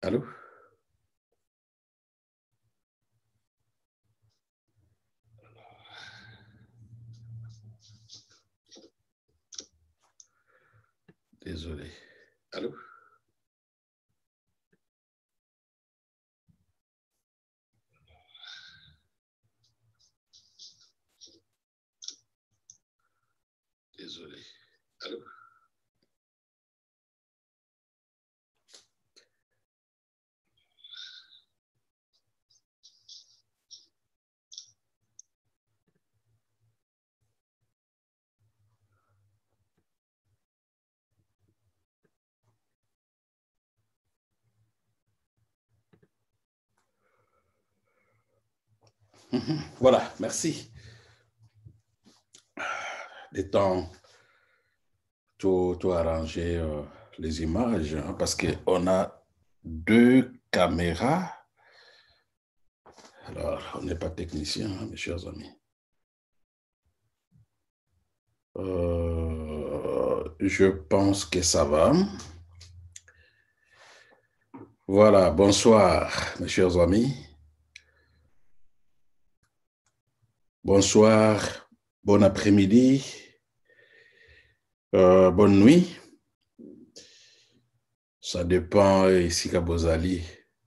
Allô? Désolé. Allô? Désolé. Allô? Voilà, merci. Des temps, tout arranger les images, hein, parce qu'on a deux caméras. Alors, on n'est pas technicien, hein, mes chers amis. Je pense que ça va. Voilà, bonsoir, mes chers amis. Bonsoir, bon après-midi, bonne nuit. Ça dépend ici qu'à Bozali.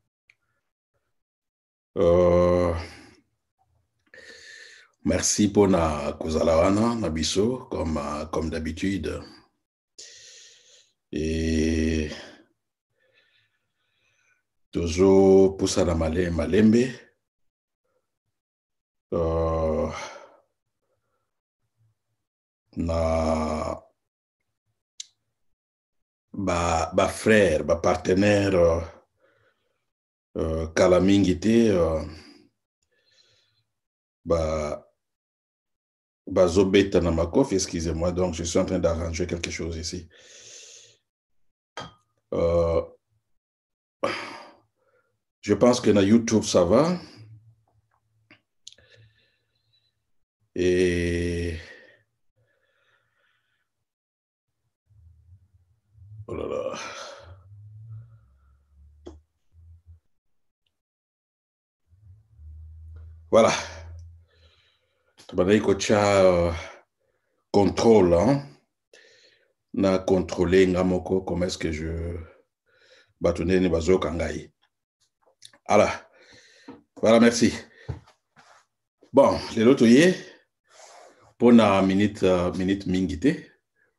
Merci pour na kozalawana, Nabiso, comme d'habitude. Et toujours pour ça dans Malembe. Na ba frère, ba partenaire Kalamingite, Zobeta Namakov, excusez-moi, donc je suis en train d'arranger quelque chose ici. Je pense que dans YouTube, ça va. Et... Oh là là. Voilà. Tu contrôle, hein? Na contrôler ngamoko, comment est-ce que je bâtonner ni bazo kangai. Voilà, merci. Bon, les autres pour na minute mingite.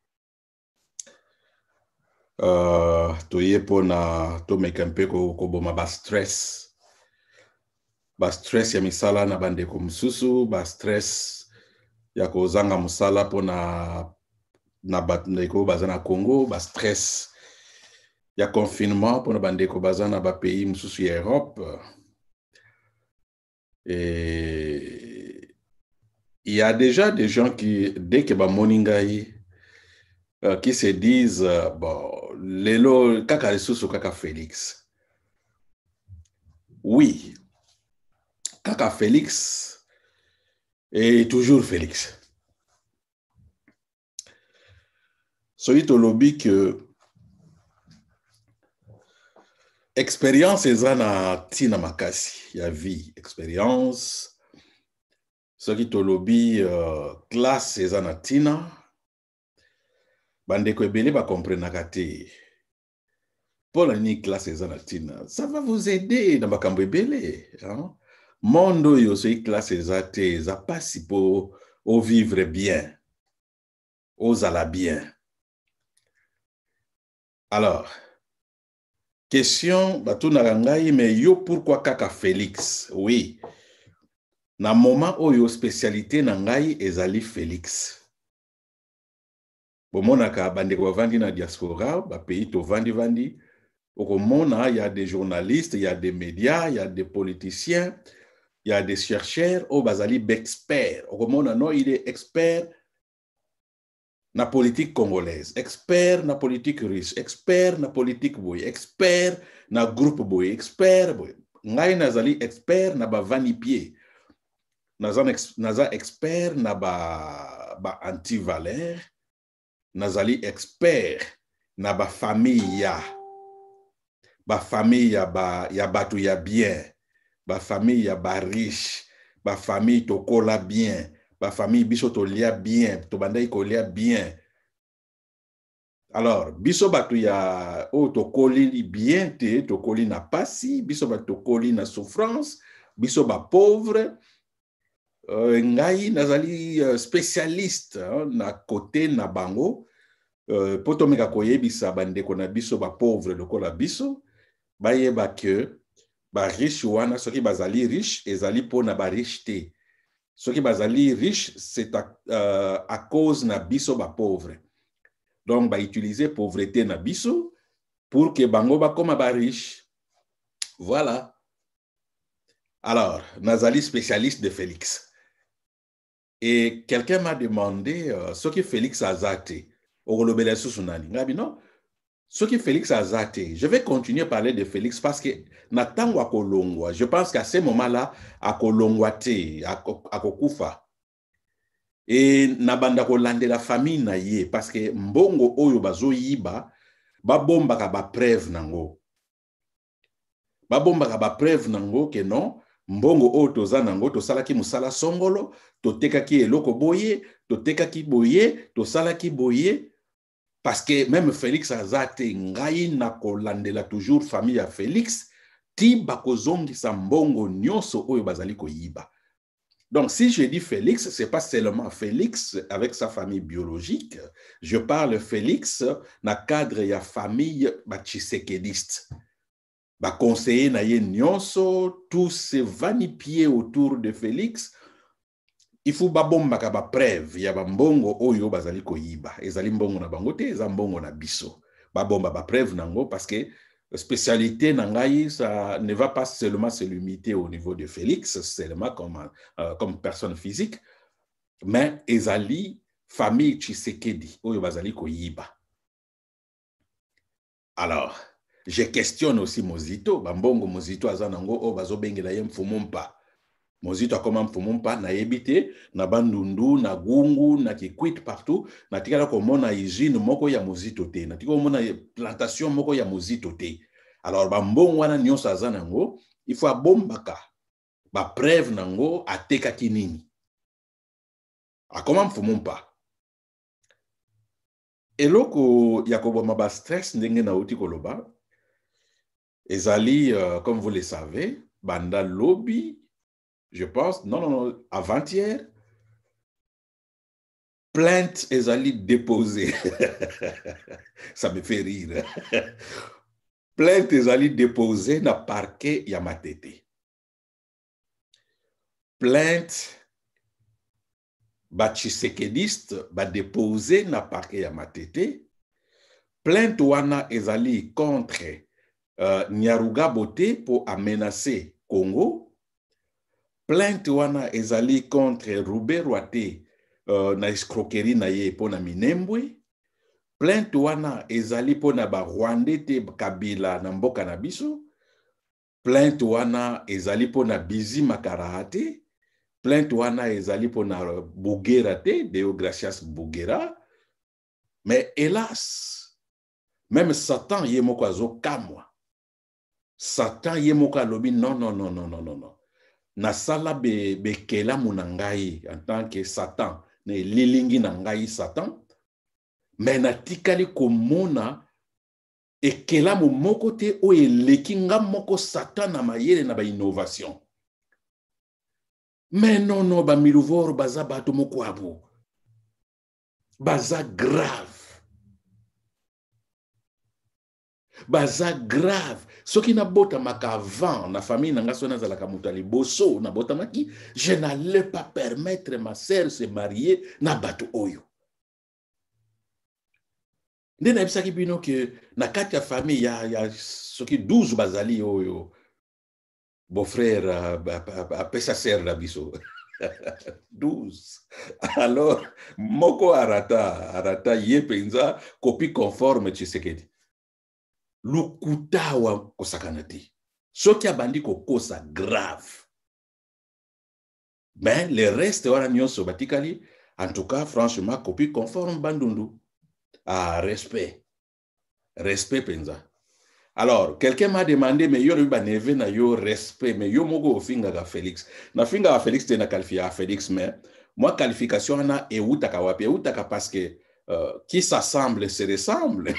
Toye pour na to make un peu ko boma ba stress. Ba stress ya misala na bandeko mususu, ba stress ya kozanga musala pour na bandeko baza na Congo, ba stress ya confinement pour na bandeko baza na ba pays mususu ya Europe. Et il y a déjà des gens qui, dès que ba moningai, qui se disent, bon, lelo kaka lisusu kaka Félix. Oui, kaka Félix et toujours Félix. Soy to lobby que expérience eza na tina makasi ya vie, expérience. Soki to lobby classe eza na tina. Bandeko ebele ba comprenaka te. Pour la ni classe eza na tina, ça va vous aider dans bakambo ebele, hein? Mondo yo soki classe eza te, eza pasi pour au vivre bien, aux ala bien. Alors, question, bato na ngai, mais yo pourquoi kaka Félix? Oui. Na moment oyo spécialité na ngai ezali Félix. Bomonaka bandeko vandi na diaspora, ba pays to vandi. Au monde, il y a des journalistes, il y a des médias, il y a des politiciens, il y a des chercheurs, au bazali d'experts. Au monde, non, il est expert na politique congolaise, expert na politique russe, expert na politique boy, expert na groupe boy, expert boy. Ngai nazali expert na ba vanipier. Naza expert na ba anti-valeur. Nazali expert na ba famille ya. ba famille ya batu ya bien, ba famille ya ba riche, ba famille tokola bien, ba famille biso tolia bien, to bandai kolia bien. Alors, biso batu ya o tokoli bien te, tokoli na pasi, biso batu tokoli na souffrance, biso ba pauvre. Ngai nazali spécialiste na côté na bango, poto meka koyebisa bandeko na biso ba pauvre lokola biso, bayeba que ba riche wana soki bazali riche ezali pona ba riche te. Soki bazali riche c'est à cause na biso ba pauvre. Donc ba utiliser pauvreté na biso pour que bango ba koma ba riche. Voilà. Alors, nazali spécialiste de Félix. Et quelqu'un m'a demandé ce que Félix Azate, non, ce que Félix Azate, je vais continuer à parler de Félix parce que natango a Kolongwa, je pense qu'à ce moment-là, à Kolongwate, à Kokufa, et nabanda kolande la famille na ye, parce que mbongo oyo bazo yiba, babomba ka ba preuve nango. Babomba ka ba preuve nango que non, mbongo oyo toza nango tosalaki musala songolo, totekaki eloko boye, totekaki boye, tosalaki boye, parce que même Félix Azate ngai na kolandela toujours famille ya Félix, ti bakozongisa mbongo nyonso oyo bazali koyiba. Donc si je dis Félix, c'est pas seulement Félix avec sa famille biologique, je parle Félix na cadre ya famille ba tshisekediste. Ba conseiller na ye nyonso, tous ces vanipiés autour de Félix, il faut babomba ka ba preuve ya ba mbongo oyo bazali koyiba. Ezali mbongo na bango te, eza mbongo na biso. Babomba ba preuve nango parce que spécialité nangai, ça ne va pas seulement se limiter au niveau de Félix, seulement comme personne physique, mais ezali famille Tshisekedi oyo bazali koyiba. Alors, je questionne aussi Mozito, bambongo Mozito azanango o bazo bengela ye mfumumpa. Mozito akoma mfumumpa na yebite na bandundu na gungu na kikwit partout na tikala komona usine moko ya Mozito te na tikala komona plantation moko ya Mozito te. Alors bambongo wana nyonso azanango il faut abombaka ba preuve nango ateka kinini. Akoma mfumumpa. Eloko yakoboma ba stress ndenge na uti koloba. Ezali, comme vous le savez, banda lobby, je pense, non, avant-hier, plainte ezali déposée. Ça me fait rire. Plainte ezali déposée na parquet ya Matete. Plainte ba tshisekediste ba déposée na parquet ya Matete. Plainte wana ezali contre Nyaruga Bote pour amenacer Congo. Plainte wana ezali contre Roubert Rwate na escroquerie na ye po na Minembwe. Plainte wana ezali po na ba Rwandais te Kabila na mboka na biso. Plainte wana ezali po na Bizi Makara te. Plainte wana ezali po na Bugera te, Deogracias Bugera. Mais hélas, même Satan ye moko azo kamwa. Satan ye moko alobi non. Na sala bekela munangai en tant que Satan, ne lilingi nangai Satan, mais na tikali komona ekela moko te o eleki nga moko Satan na mayele na ba innovation. Mais non, ba miluvoro baza bato moko abo. Baza grave. Baza grave. Ce qui n'a bota maka avant, na famille nanga sona zalaka mutali boso na bota maki, je n'allais pas permettre ma sœur se marier na bato oyo. Ndena ebisaki bino que na kati ya famille ya soki 12 bazali oyo. Beau-frère apesa sœur la biso. 12. Alors moko arata ye penza copie conforme Tshisekedi. Lukuta wa kosakana te. Soki abandi kokosa grave. Mais le reste wana nyonso batikali, en tout cas franchement copie conforme bandundu. Ah, respect. Respect penza. Alors, quelqu'un m'a demandé, mais yo ba neve na yo respect, mais yo mogo finga ga Félix. Na finga ga Félix tena qualifié à Félix, mais moi qualification na e utaka wapi, e utaka parce que qui s'assemble se ressemble.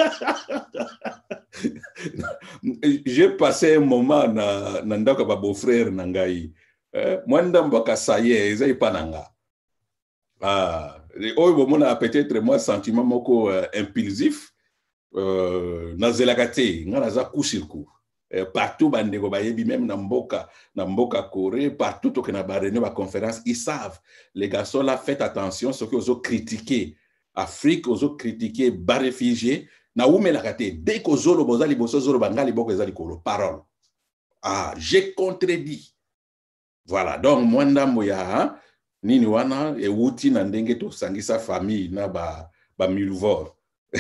J'ai passé un moment na ndako ba beau-frère nangai. Moi ndambaka saye, ezai pananga. Ah, oyo bomona peut-être moi sentiment moko impulsif. Nazelakate, nganaza kusirku. Partout bandeko bayebi même na mboka Corée, partout au Canada, réunion ba conférence, ils savent. Les garçons là, faites attention, ce que vous ont critiqué Afrique, vous ont critiqué bas réfugiés, na umelakate. Dès que vous avez bozali boso zolo bangali boko ezali kolo parole. Ah, j'ai contredit. Voilà. Donc moi ndambo ya nini wana e wuti na ndenge to sangisa famille na ba milvor.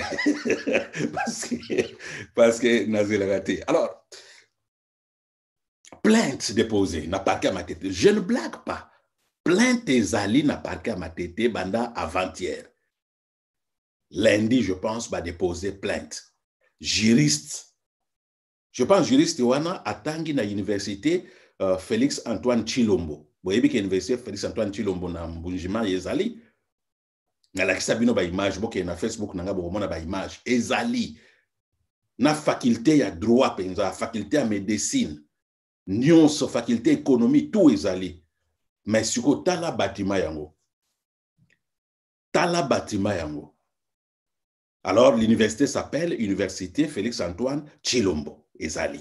parce que Nazil raté. Alors, plainte déposée, n'a pas qu'à ma tête. Je ne blague pas. Plainte Zali n'a pas qu'à ma tête, banda avant-hier. Lundi, je pense, va déposer plainte. Juriste. Je pense juriste wana atangi na université Félix Antoine Tshilombo. Vous voyez que l'université Félix Antoine Tshilombo na Mbunjima Ezali. Na la kisabino ba image boke na Facebook nanga bomona ba image ezali na faculté ya droit penza faculté ya médecine nyonso faculté économie tout ezali mais siko tala bâtiment yango alors l'université s'appelle Université Félix Antoine Tshilombo ezali.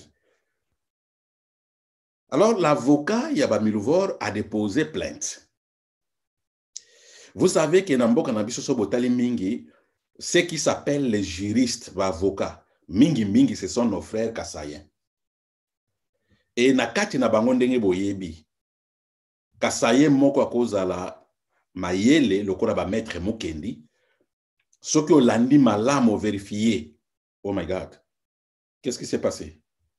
Alors l'avocat Yabamilvor a déposé plainte. Vous savez que Nambo Kanabiso Sobotali Mingi, ce qui s'appelle les juristes, les avocats, Mingi, ce sont nos frères Kassayen. Et Nakati na bango ndenge boyebi, Kassayen moko akozala mayele, lokola ba maître Mukendi, ce que Olandi malamo vérifié. Oh my God. Qu'est-ce qui s'est passé?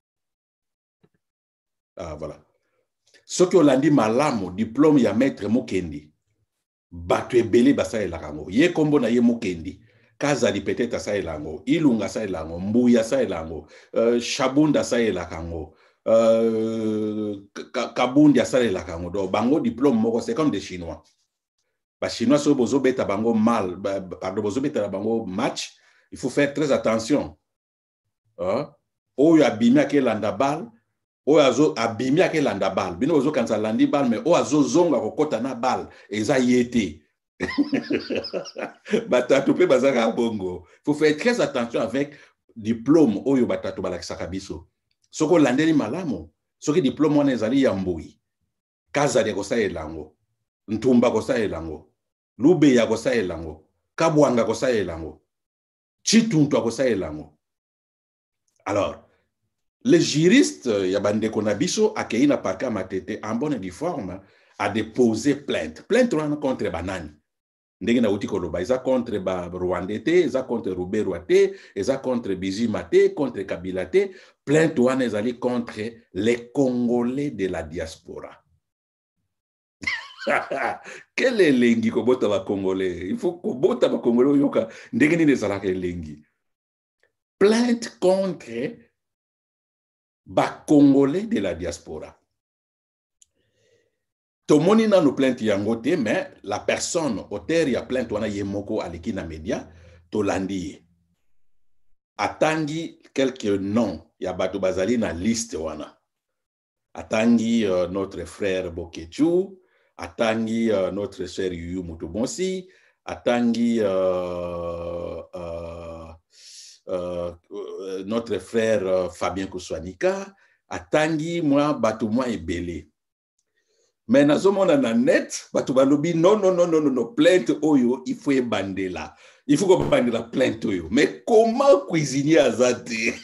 Ah, voilà. Ce que Olandi malamo, diplôme ya maître Mukendi. Batu ebele basa elakango ye kombo na ye Mukendi kazali peut-être sa elango ilunga sa elango mbuya sa elango shabunda sa elakango kabundi sa elakango do bango diplôme moko c'est comme des chinois ba chinois so bozo beta bango mal pardon bozo beta bango match il faut faire très attention oyo abimi akelanda bal oyo azo abimi akelanda bal bino bozo kanza landi bal mais oyo azo zonga kokota na bal eza yete batatu pe bazaka bongo. Faut faire très attention avec diplôme oyo batatu balakisaka biso soko landeli malamo soki diplôme wana ezali ya mbui kazali kosa elango ntumba kosa elango lube ya kosa elango kabwanga kosa elango chituntu kosa elango. Alors les juristes Yabande Konabiso accueilli na parka matete en bonne et due forme a déposé plainte contre banani ndenge na uti koloba eza contre ba Rwandais te eza contre Ruberwa te eza contre Bizima te contre Kabila te plainte wana ezali contre les Congolais de la diaspora. Quel est lengi kobota ba Congolais? Il faut kobota ba Congolais yoka ndenge ni ezalaka lengi. Plainte contre ba Congolais de la diaspora. Tomoni na no plainte yango te, mais la personne auteur ya plainte wana yemoko aleki na media to landi. Atangi quelques noms ya bato bazali na liste wana. Atangi notre frère Bokechu, atangi notre sœur Yuyu Mutubonsi, atangi notre frère Fabien Kouswanika, atangi moi bato moi ebele. Mais nazomona na net, bato balobi non, plainte oyo, il faut bandela. Il faut qu'on bande la plainte oyo. Mais comment cuisiner azate?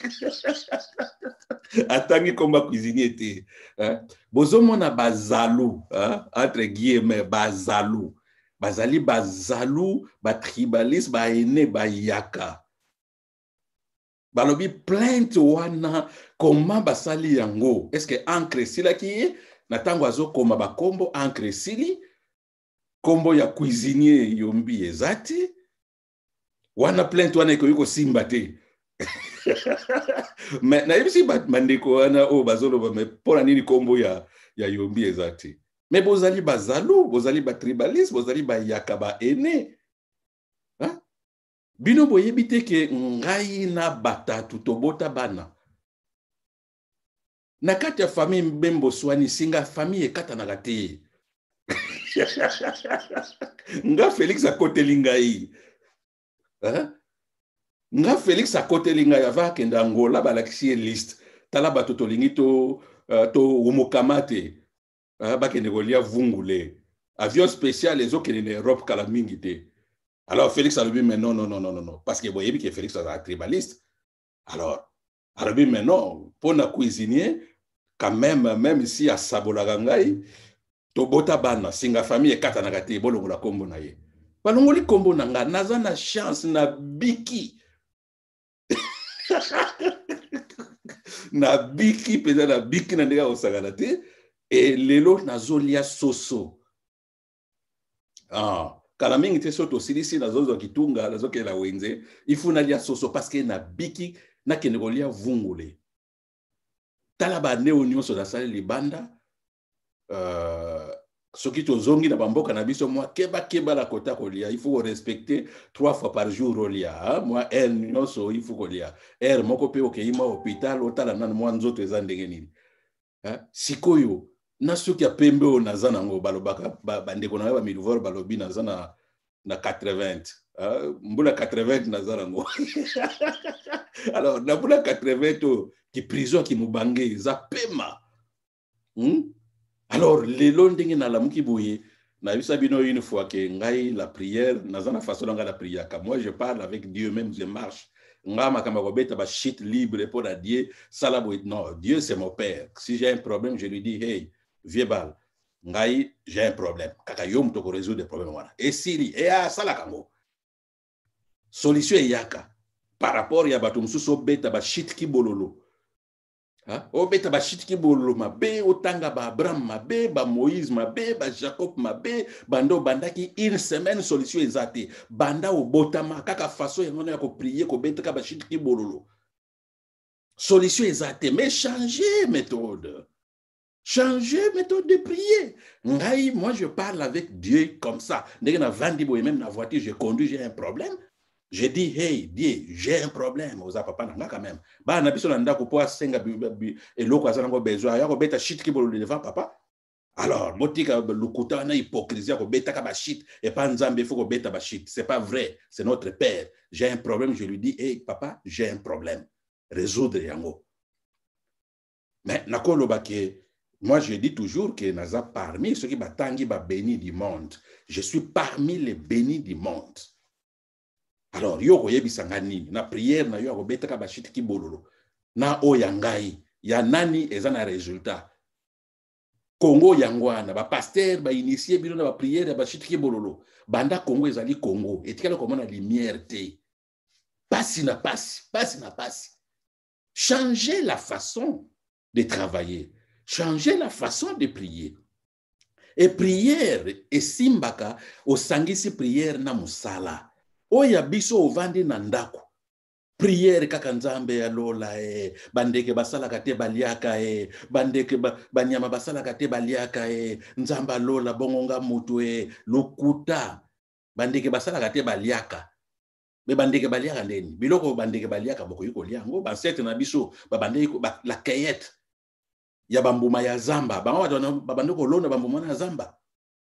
Atangi comment cuisiner te? Bozomona bazalou, entre guillemets bazalou. Bazali bazalou, ba tribaliste, ba ene, ba yaka. Balobi plainte wana, comment basali yango? Est-ce que ancre sila ki natango azo koma ba kombo ancre sili? Kombo ya cuisinier yombi ezati? Wana plainte wana iko simba te. Mais nayebi si bandeko wana o bazoloba mais pona nini kombo ya yombi ezati. Mais bozali bazalo, bozali ba tribaliste, bozali ba yaka ba ene. Hein? Bino boyebi te ke ngai na batatu tobota bana. Na kati ya famille mbembo swani singa famille ekatanaka te. Nga Félix akoteli ngai. Hein? Nga Félix akoteli ngai ava kenda Angola balakisi liste. Tala bato tolingi to umukamate. Bakende kolia vungule. Avion spécial ezokende na Europe kala mingi te. Alors Félix a dit mais non non non non non parce que boyebi que Félix est un tribaliste. Alors dit mais non pour na cuisinier quand même ici à Sabola ngai tobota bana singa famille ekatanaka te bolongola kombo na ye. Balongoli kombo na nga naza na chance na biki. Na biki peza na biki na ndeka osagana te et lelo nazolia soso. Ah, kala mingi te soto silisi nazozo kitunga nazokela wenze ifuna lia soso parce que na biki na kende kolia vungule. Tala ba neo nyonso na sali libanda soki tozongi na bamboka na biso moi keba la kota kolia il faut respecter 3 fois par jour olia moi nyonso il faut kolia moko pe okeima hôpital otala nana moi nzoto eza ndenge nini sikoyo na soki ya pembe o naza nango balobaka bandeko na ba milivor balobi naza na 80 mbula 80 naza nango. Alors na mbula 80 ki prison ki mubange za pema. Alors lelo ndenge na lamuki boye na bisa bino une fois que ngai la prière naza na façon nga la prière ka moi je parle avec Dieu même je marche nga makamba ko beta ba shit libre pour la Dieu sala boye non Dieu c'est mon père si j'ai un problème je lui dis hey vieux bal ngai j'ai un problème kaka yo mto ko résoudre des problèmes wana et sili et sala kango solution yaka par rapport ya bato mususu beta ba shit ki bololo. O beta ba shit ki bololo mabe otanga ba Abraham mabe ba Moïse mabe ba Jacob mabe bando bandaki une semaine solution ezate banda o botama kaka façon ya ko prier ko beta ka ba shit ki bololo solution ezate mais changer méthode de prier. Ngai moi je parle avec Dieu comme ça ndenge na vandi boye même na voiture je conduis j'ai un problème. Je dis, hey, Dieu, j'ai un problème. Oza papa nanga quand même. Ba na biso na ndako po asenga et loko azango besoin. Ya ko beta shit ki bolo devant papa. Alors, motika lukuta na hypocrisie ko beta ka ba shit et pas nzambe faut ko beta ba shit. C'est pas vrai, c'est notre père. J'ai un problème, je lui dis, hey papa, j'ai un problème. Résoudre yango. Mais nakolo ba ke moi je dis toujours que naza parmi ceux qui batangi ba béni du monde. Je suis parmi les bénis du monde. Alors, yo koyebisa nini na prière na yo akobetaka bashit ki bololo na oyangai ya nani eza na résultat Congo yangwana ba pasteur ba initier bino na ba prière ya bashit ki bololo banda Congo ezali Congo etikala komona lumière te pasi na pasi changer la façon de travailler, changer la façon de prier. Et prière esimbaka osangisi prière na musala. Oya biso ovandi na ndako. Prière kaka nzambe ya lola bandeke basala kate baliaka bandeke banyama basala kate baliaka nzamba lola bongonga mutu lokuta bandeke basala kate baliaka. Me bandeke baliaka ndeni. Biloko bandeke baliaka boko yuko liango ba sete na biso bandeke la kayette ya bambuma ya zamba. Babandeko lona bambuma na zamba.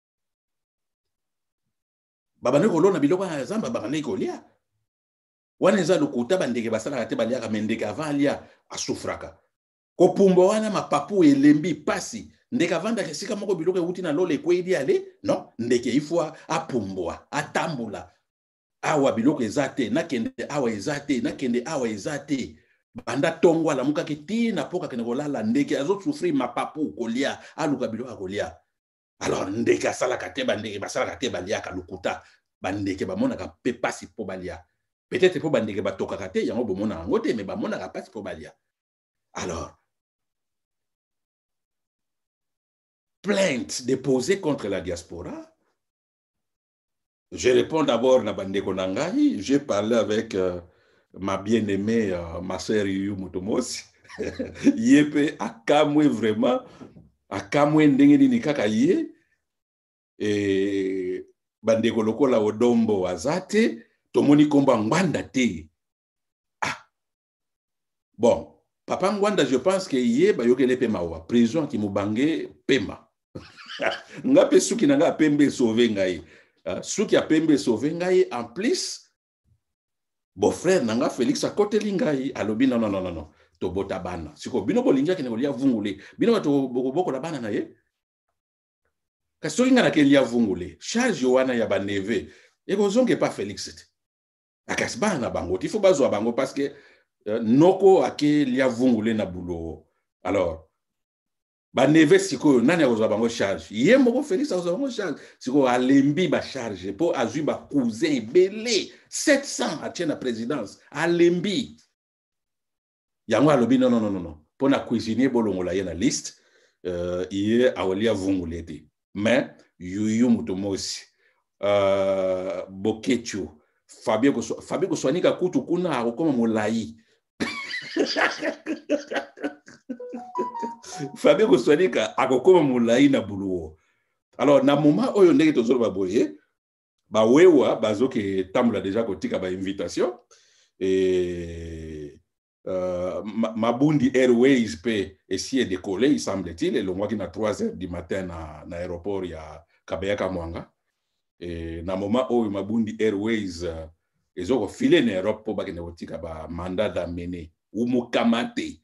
Babandeko lona biloko ya zamba babandeko lia. Wana eza lokuta bandeke basala kate baliaka mendeke avalia asufraka. Ko pumbo wana mapapu elembi pasi. Ndeke avanda kesika moko biloko uti na lole kwedi ale. Non, ndeke ifwa apumbwa, atambula. Awa biloko ezate, nakende awa ezate, nakende awa ezate. Banda tongwa la muka kiti na poka kene kolala ndeke azo souffrir mapapu kolia, aluka biloko kolia. Alors ndeke asala kate bandeke basala kate baliaka lokuta. Bandeke bamonaka pe pasi po balia. Peut-être po bandeke batoka kate yango bomona ngote mais bamonaka pasi po balia. Alors plainte déposée contre la diaspora. Je réponds d'abord na bandeko nangai, j'ai parlé avec ma bien-aimée, ma sœur Yuyu Mutomos, yepe akamwe vraiment, akamwe ndenge nini kaka ye, et bandeko lokola odombo azate, tomoni komba ngwanda te. Ah, bon, papa ngwanda, je pense que ye ba yokele pe mawa, prison ki mubange pema. Nga pe suki nanga pembe sauver ngai. Suki a pembe sauver ngai, en plus, bon frère nanga Félix a côté lingai alobi non non non non non to bota bana siko bino bolinga kene bolia vungule bino to boko la bana na ye kasi inga na kelia vungule charge wana ya ba neve e kozonge pas Félix akasi bana bango tifo bazwa bango parce que noko ake lia vungule na bulo alors ba neve siko nani akozwa bango charge ye moko Félix akozwa bango charge siko alembi ba charge po azwi ba cousin belé 700 à la présidence alembi yango alobi non non non non pour na cuisiner bolongola ye na liste ye awolia vungulete mais Yuyu Mutomos Bokecho Fabien Koswanika kutu kuna akokoma molai Fabien Koswanika akokoma molai na buluo. Alors na moment oyo ndenge tozolo baboye ba wewa bazoke tamula déjà kotika ba invitation et Mabundi Airways pe essayer de décoller, il semble-t-il, et le mois qui na 3h du matin na aéroport ya Kabayaka Mwanga et na moment où Mabundi Airways ils ont filé en Europe pour bakene kotika ba mandat d'amener ou mukamate.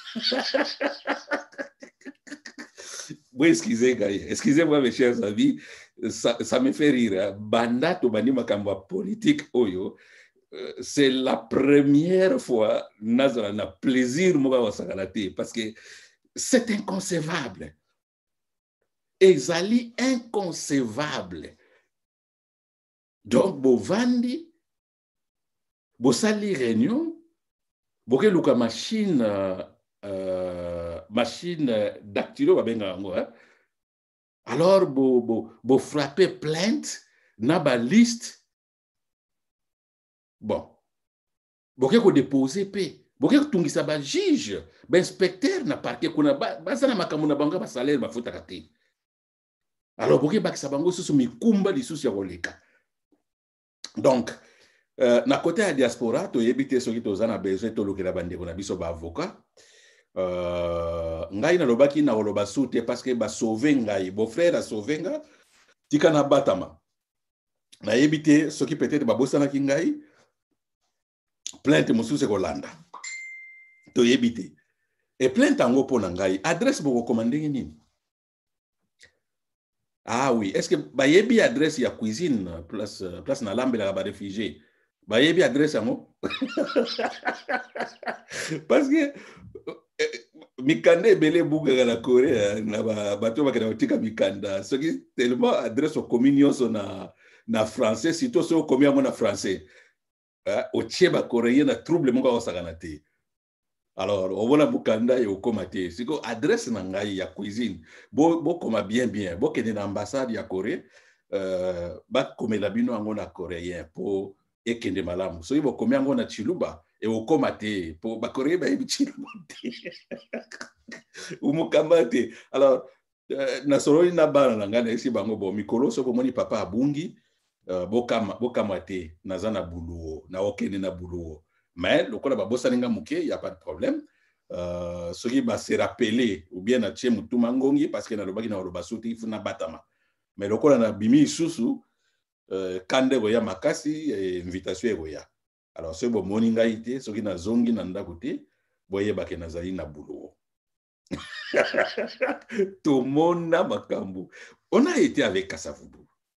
Bon, excusez-moi mes chers amis, ça me fait rire. Banda to bani makambo politique oyo, c'est la première fois nazala na plaisir moka wasakalate parce que c'est inconcevable. Ezali inconcevable. Donc bovandi bosali réunion boke luka machine machine dactylo babenga ngo alors bo frapper plainte na ba liste bon boke ko déposer pe boke ko tungisa ba juge ba inspecteur na parquet kuna bazana makambo na banga ba salaire ba futa kate alors boke bakisa bango susu mikumba lisusu ya koleka donc na côté ya diaspora to yebite soki tozana besoin to lokela bandeko na biso ba avocat ngai na lobaki na oloba soute parce que ba sauver ngai beau frère a sauver nga tika na batama na yebite soki peut-être ba bosana ki ngai plainte mususu kolanda to yebite et plainte ango pona ngai adresse boko commander nini. Ah oui, est-ce que ba yebi adresse ya cuisine place na lambe la ba réfugié ba yebi adresse ango parce que mikanda belé buga la Corée na bato bakena otika mikanda ce qui tellement adresse au communion na français sito so commis na français o tcheba coréen na trouble monga osakana te. Alors on voit bukanda et au komate siko adresse na ngai ya cuisine bo koma bien bo kene na ambassade ya Corée ba komela bino ngo na coréen po ekende malamu so ibo komia ngo na chiluba et au komate po ba Corée ba yebi chiluba umukamate. Alors na solo na bana na ngana esi bango bo mikolo so ko moni papa abungi bokamate nazana buluo na okene na buluo. Mais le kola babosa ninga muke, il y a pas de problème. Ce qui va se rappeler ou bien na tchemu tumangongi parce que na lobaki na robasuti il faut na batama. Mais le kola na bimi susu kande goya makasi invitation goya. Alors ce bon moninga ité, ce qui na zongi na ndakote boye bake na zali na boulot. Tout le monde na makambu. On a été avec Kasavubu.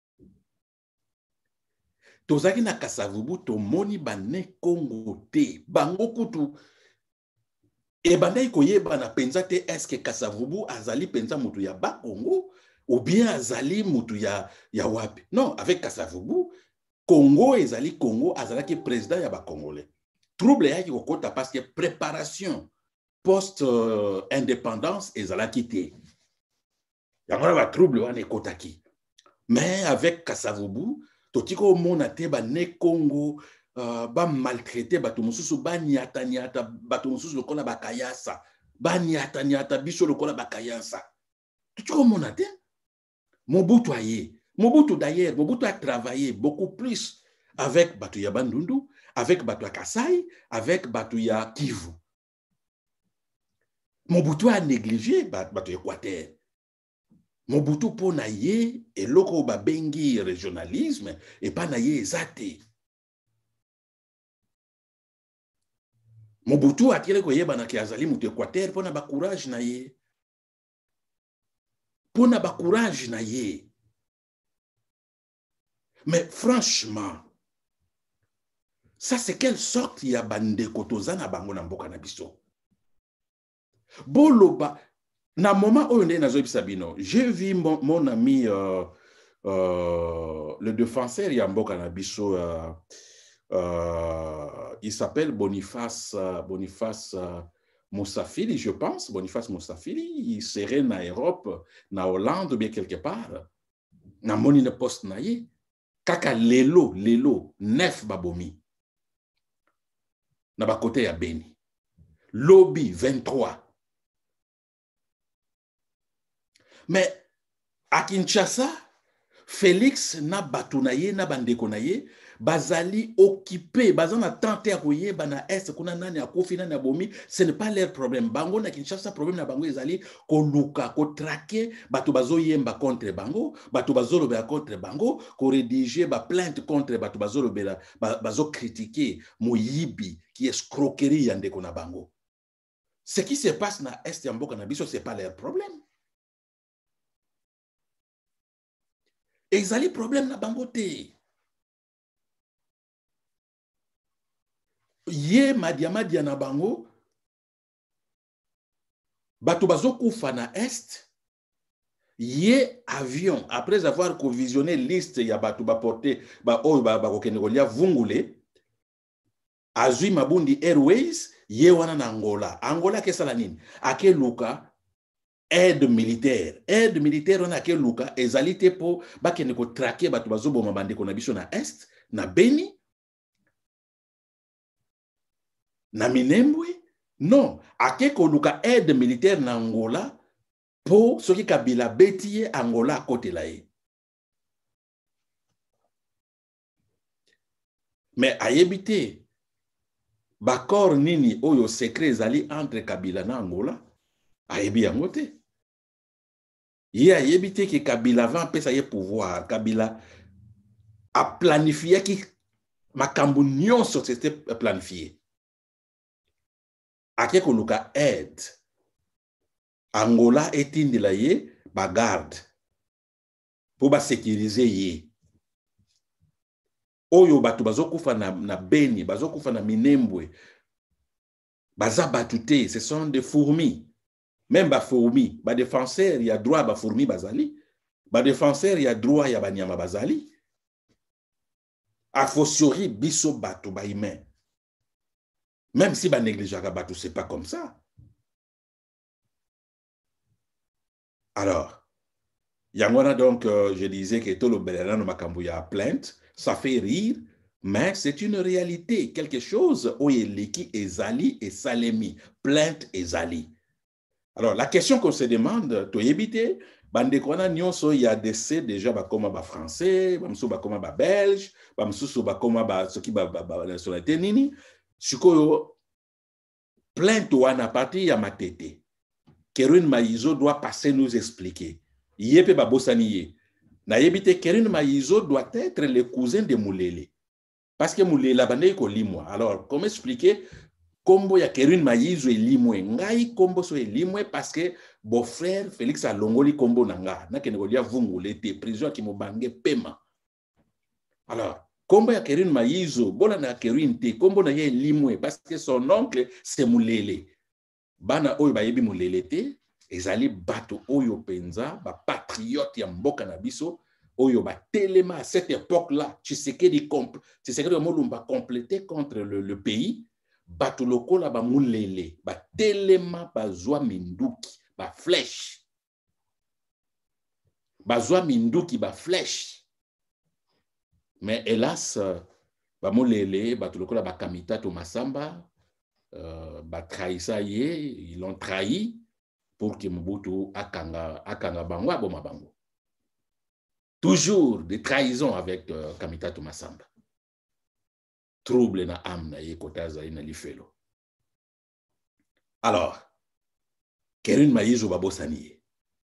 Tozaki na Kasavubu to moni bane Congo te bango kutu e bandai koyeba na penza te est-ce que Kasavubu azali penza mutu ya ba Congo ou bien azali mutu ya wapi. Non, avec Kasavubu Congo ezali Congo azalaki président ya ba Congolais. Trouble yaki kokota parce que préparation post indépendance ezalaki te. Yango ba trouble wana ekotaki. Mais avec Kasavubu totiko mona te ba ne Congo ba maltraité bato mususu ba nyata bato mususu lokola bakayasa ba nyata biso lokola bakayasa totiko mona te. Mobutu aye. Mobutu d'ailleurs, Mobutu a travaillé beaucoup plus avec Batuya Bandundu, avec Batuya Kasai, avec Batuya Kivu. Mobutu a négligé Batuya Équateur. Mobutu po na ye et loko babengi régionalisme et pas na ye ezate. Mobutu a tiré koye banaki azali mutu Équateur po na ba courage na ye. Po na ba courage na ye. Mais franchement, ça c'est quelle sorte ya bande kotozana bango na mboka na biso. Boloba, na moment où on est dans Sabino, j'ai vu mon ami, le défenseur Yamboka Nabiso, il s'appelle Boniface Moussafili, je pense, Boniface Moussafili, il serait en Europe, en Hollande, ou bien quelque part, na monine post naye, kaka lelo, nef babomi, na ba côté ya Beni, lobby 23. Mais à Kinshasa, Félix na batunaye na bandeko naye bazali occupé bazana tenté à koye bana est kuna nani akofi nani abomi, ce n'est pas leur problème. Bango na Kinshasa problème na bango ezali ko luka ko traquer batu bazo yemba contre bango, batu bazo lobela contre bango, ko rédiger ba plainte contre batu bazo lobela bazo critiquer moyibi qui escroquerie ya ndeko na bango. Ce qui se passe na est ya mboka na biso c'est pas leur problème. Ezali problème na bango te. Ye madia na bango bato bazo kufa na est. Ye avion après avoir visionné liste ya bato ba porter ba oyo ba kokende kolia vungule azui Mabundi Airways ye wana na Angola kesala nini ake luka aide militaire on a ke luka ezalite po bakende ko traquer bato bazoboma bandeko na biso na est na Beni na Minembwe non ake ko luka aide militaire na Angola po soki Kabila betie Angola côté la ye. Mais ayebite bakor nini oyo secret ezali entre Kabila na Angola ayebi yango te. Ye ayebite que Kabila va pesa ye pouvoir, Kabila a planifié ki makambo nyonso c'était planifié. Ake koluka aide Angola etindi la ye ba garde pour ba sécuriser ye. Oyo batu bazokufa na Beni, bazokufa na Minembwe, baza batute, ce sont des fourmis. Même ba fourmis, ba défenseur ya droit ba fourmis bazali, ba défenseur ya droit ya banyama bazali. A fortiori biso batu ba humain. Même si ba négligeaka batu, c'est pas comme ça. Alors, Yangwana donc, je disais que tout le Béléran no makambu ya plainte, ça fait rire, mais c'est une réalité, quelque chose où il est qui ezali et salemi, plainte ezali. Alors, la question qu'on se demande, to yebite, bandekwana nyonso ya décès déjà ba koma ba français, ba msu ba koma ba belge, ba msu ba koma ba soki ba nationalité nini, sikoyo plainte wana parti ya matete. Kerwin Maïzo doit passer nous expliquer. Yepe ba bosani ye. Na yebite Kerwin Maïzo doit être le cousin de Moulele. Parce que Moulele la bande ko limwa. Alors, comment expliquer Kombo ya Kerwin Maïzo e limwe. Ngai kombo so e limwe parce que beau-frère Félix Alongoli kombo nanga. Na kene kolia vungule te prison ki mo bange pema. Alors, kombo ya Kerwin Maïzo, bola na Kerwin te, kombo na ye limwe parce que son oncle c'est Moulele. Bana oyo bayebi Moulele te, ezali bato oyo penza, ba patriote ya mboka na biso, oyo ba telema à cette époque-là, Tshisekedi Molumba complété contre le pays, bato lokola ba Moulele, ba telema bazwa minduki, ba flèche. Bazwa minduki ba flèche. Mais hélas, bamolele, batulokola bakamita to Masamba, batrahisa ye, ils l'ont trahi pour que Mobutu akanga bango aboma bango. Toujours des trahisons avec Kamita to Masamba. Trouble na âme na ye kotaza na lifelo. Alors, Kerin Maïzo babosani ye.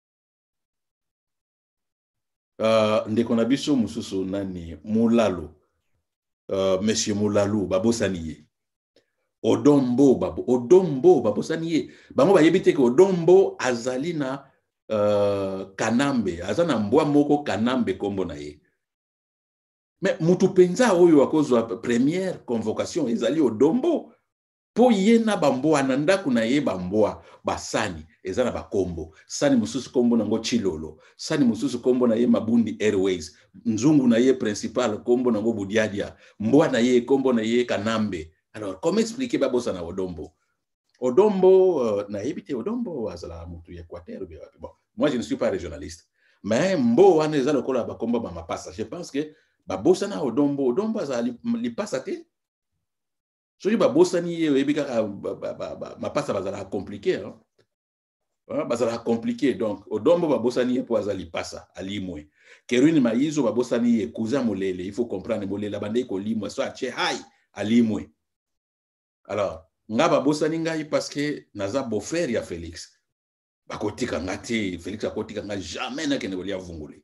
Ndeko na biso mususu nani Mulalo, Monsieur Mulalo babosani ye. Odombo babosani ye. Bango bayebite ke Odombo azali na Kanambe, azana mbwa moko Kanambe kombo na ye. Mais mutu penza oyo akozwa première convocation ezali Odombo. Po ye na bamboa na ndaku na ye bamboa basani ezana bakombo. Sani mususu kombo nango Chilolo, sani mususu kombo na ye Mabundi Airways, nzungu na ye principal kombo nango Budiadia, mboa na ye kombo na ye Kanambe. Alors comment expliquer babosa na Odombo? Odombo na ebite Odombo azala mutu ya Équateur. Bon, moi je ne suis pas régionaliste, mais mbo wana ezala kola bakombo ba mapasa. Je pense que babosa na Odombo azala li pasa te. So ba bosani ebika mapasa bazala compliqué, hein. Bazala compliqué, donc Odombo ba bosani po azali pasa alimwe. Kerin Maïzo ba bosani cousin molele, il faut comprendre molele bande ko limwe so ache hai alimwe. Alors nga ba bosani ngai parce que naza beau-frère ya Félix. Bakotika ngati Félix akotika nga jamais na kene bolia vunguli.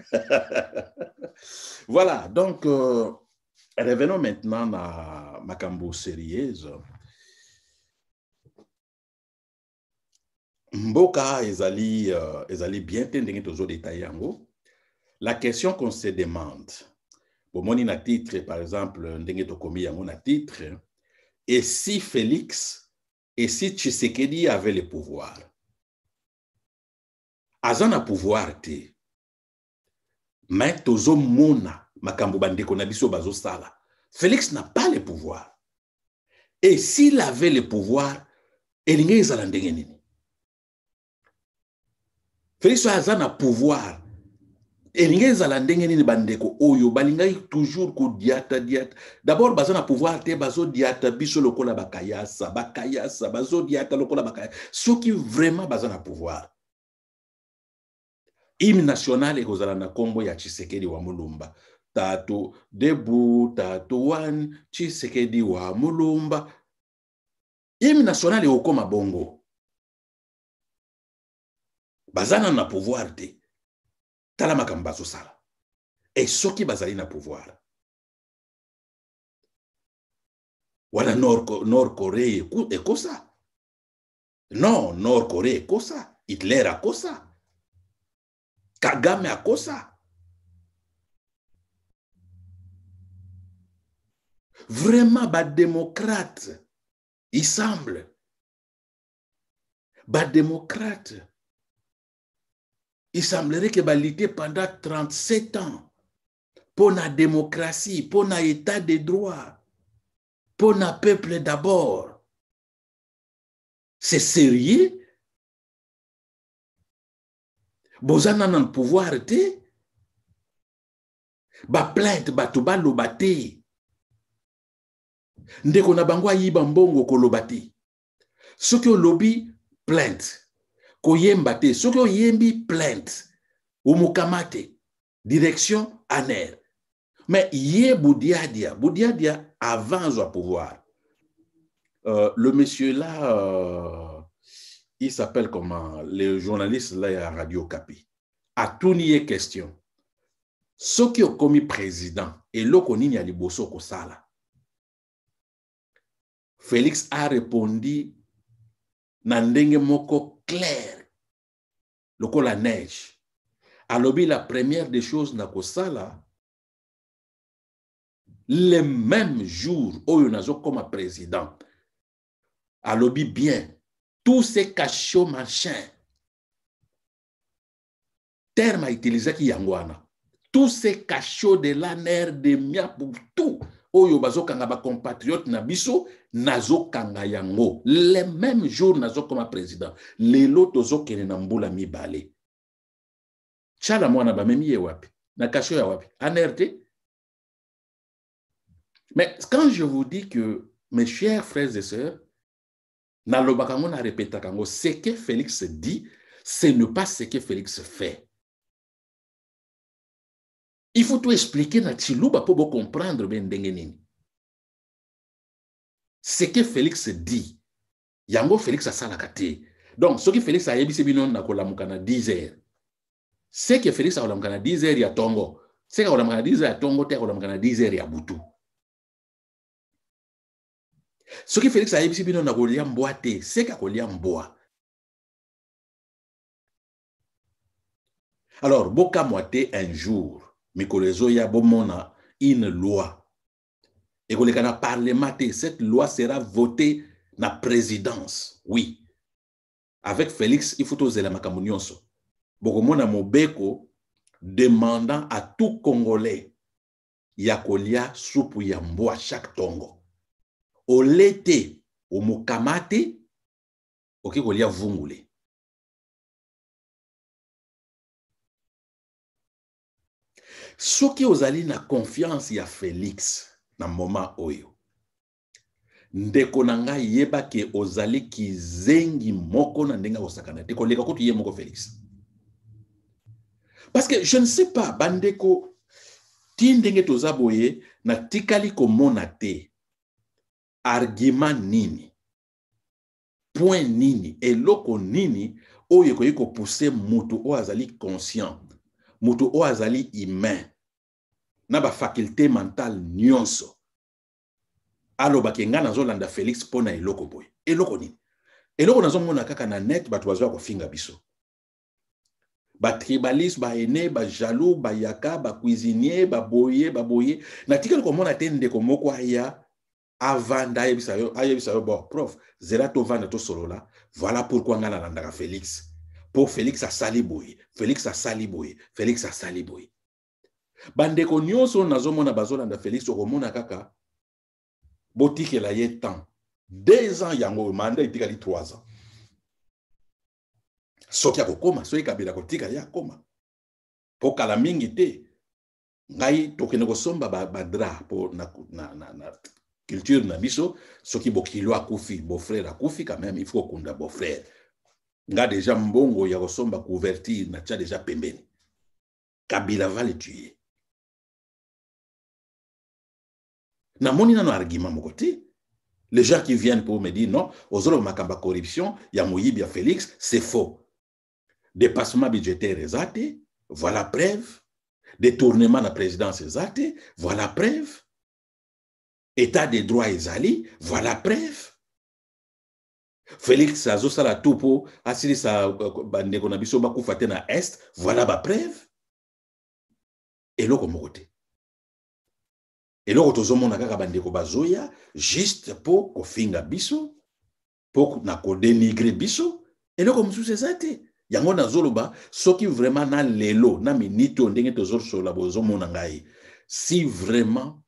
Voilà, donc revenons maintenant à makambo sérieuse. Mboka ezali bien tendenge tozo détailler yango. La question qu'on se demande, bon moni na titre par exemple ndenge to komi yango na titre, et si Félix et si Tshisekedi avait le pouvoir. Azana pouvoir te. Mais tozo mona makambo bandeko na biso bazo sala. Félix n'a pas le pouvoir. Et s'il avait le pouvoir, elinge ezala ndenge nini? Félix azana pouvoir. Elinge ezala ndenge nini bandeko oyo balingai toujours ko diata. D'abord bazana pouvoir te bazo diata biso lokola bakayasa bazo diata lokola bakayasa. Ceux qui vraiment bazana pouvoir. Hymne national ekozala na kombo ya Tshisekedi wa Mulumba. Tato debu, tato wan, Tshisekedi wa Mulumba. Hymne national ekokoma bongo. Bazana na pouvoir te. Tala makambo bazosala. Et soki bazali na pouvoir. Wana Nord-Corée ekosa. Non, Nord-Corée ekosa. Hitler akosa. Kagame akosa. Vraiment, bas démocrate, il semble. Bas démocrate, il semblerait que lutter pendant 37 ans pour la démocratie, pour l'état de droit, pour le peuple d'abord. C'est sérieux? Bozana nan pouvoir te? Ba plainte batu ba lobate. Ndeko na bango ayiba mbongo ko lobate. Soki o lobi plainte. Ko yemba te. Soki o yembi plainte. Umukamate. Direction ANER. Mais yé Boudiadia avance au pouvoir. Le monsieur là, il s'appelle comment? Le journaliste là à Radio Kapi. A tout nié question. Ce qui a commis président et l'okonini à liboso kosala. Félix a répondu nandenge moko clair. Loko la neige. A lobby la première des choses na kosala. Le même jour où il y a comme président. A lobby bien. Tous ces cachots machins. Terme à utiliser qui yangwana. Tous ces cachots de l'ANER, de mia pour tout. Oyo bazo kanga ba compatriote na biso nazo kanga yango. Le même jour nazo comme président. Lelo tozo kene na mbula mibale. Chala mwana ba memi ye wapi. Na cacho ya wapi. ANER te. Mais quand je vous dis que, mes chers frères et sœurs, nalobakango na répétakango, ce que Félix dit, ce n'est pas ce que Félix fait. Il faut tout expliquer na Chiluba pour comprendre bien ndengenini. Ce que Félix dit, yango Félix a salakate. Donc, ce que Félix a yebisi binon na kolamukana 10 heures. Ce que Félix a kolamukana 10 heures ya tongo. Ce que kolamukana 10 heures ya tongo, te kolamukana 10 heures ya butu. Ce que Félix a yebisi binon na kolia mboa te, ce que kolia mboa. Alors, boka moite un jour, mikolezo ya bomona une loi. Et qu'on le parlement, cette loi sera votée na présidence. Oui. Avec Félix, il faut oser la makamunionso. Bokomona mobeko demandant à tout Congolais yakolia soupu ya mboa chaque tongo. O lete, o mukamate, oki kolia vungule. Soki ozali na confiance ya Félix na moment oyo. Ndeko na ngai yeba ke ozali kizengi moko na ndenga osakana te koleka kutu ye moko Félix. Parce que je ne sais pas bandeko ti ndenge tozaboye na tikali komona te argument nini point nini eloko nini oyo koyi ko pousser mutu o azali conscient mutu o azali humain na ba faculté mentale nyonso aloba kenga nazolanda Félix pona eloko boy eloko nini eloko nazomona kaka na net batu bazwa ko finga biso ba tribaliste ba ene ba jaloux ba yaka ba cuisinier ba boye na tikali komona te ndeko moko aya avant ayebisa yo bon prof zela to vanda to solola voilà pourquoi ngana landaka Félix pour Félix a sali boye Félix a sali boye Félix a sali boye bandeko nyonso nazomona bazolanda Félix okomona kaka botikela ye temps 2 ans yango manda itikali 3 ans soki akokoma soki kabila kotika ya koma po kala mingi te ngai tokende kosomba badra po na culture na biso soki bokilo akufi beau-frère akufi quand même il faut kunda beau-frère nga déjà mbongo ya kosomba couverture na tia déjà pembeni kabila va le tuer na moni nano argument moko te. Les gens qui viennent pour me dire non, ozolo makamba corruption, ya moyibi ya Félix, c'est faux. Dépassement budgétaire exacté, voilà preuve. Détournement de la présidence exacté, voilà preuve. État des droits ezali, voilà preuve. Félix azo sala tupo, asili sa bandeko na biso bakufa te na est, voilà ba preuve. Eloko mokote. Eloko tozomona kaka bandeko bazoya juste pour kofinga biso, pour na ko dénigrer biso, eloko mosusu ezate. Yango nazoloba soki vraiment na lelo na minito ndenge tozosola bozomona ngai. Si vraiment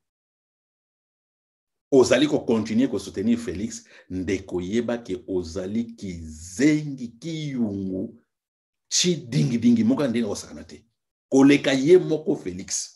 ozali ko continuer ko soutenir Félix, ndeko yeba ke ozali kizengi kiyungu chi dingi moka ndenge osakana te. Koleka ye moko Félix.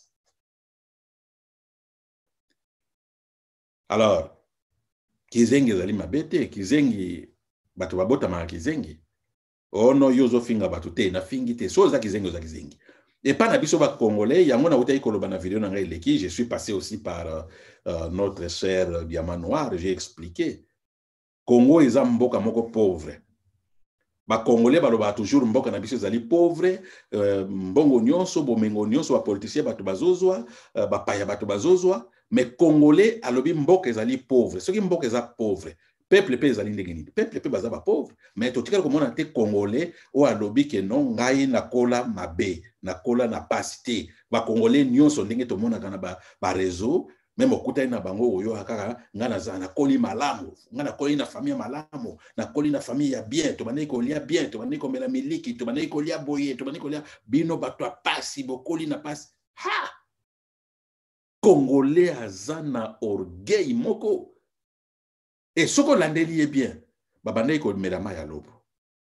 Alors, kizengi ezali mabete, kizengi bato babota maka kizengi. Ono yozo finga bato te, na fingi te, so za kizengi oza kizengi. Et pas na biso ba congolais, yango na uta ikoloba na vidéo na ngai leki, je suis passé aussi par notre cher Diamant Noir, j'ai expliqué. Congo eza mboka moko pauvre. Ba congolais baloba toujours mboka na biso ezali pauvre, mbongo nyonso, bomengo nyonso, ba politicien bato bazozwa, ba paya bato bazozwa. Mais Congolais alobi mboka ezali pauvre. Ce qui mboka eza pauvre. Peuple pe ezali ndenge nini. Peuple pe baza ba pauvre. Mais totika komona te Congolais o alobi ke non ngai na kola mabe, na kola na pasité. Ba Congolais nyonso ndenge to mona kana ba réseau, même okuta na bango oyo akaka ngana za na koli malamu, ngana koli na famille malamu, na koli na famille ya bien, to banai ko lia bien, to banai ko mela miliki, to banai ko lia boye, to banai ko lia bino bato pasi bokoli na pasi. Ha! Congolais azana orgueil moko. Et ce qu'on landeli est bien, babandai ko merama ya lobo.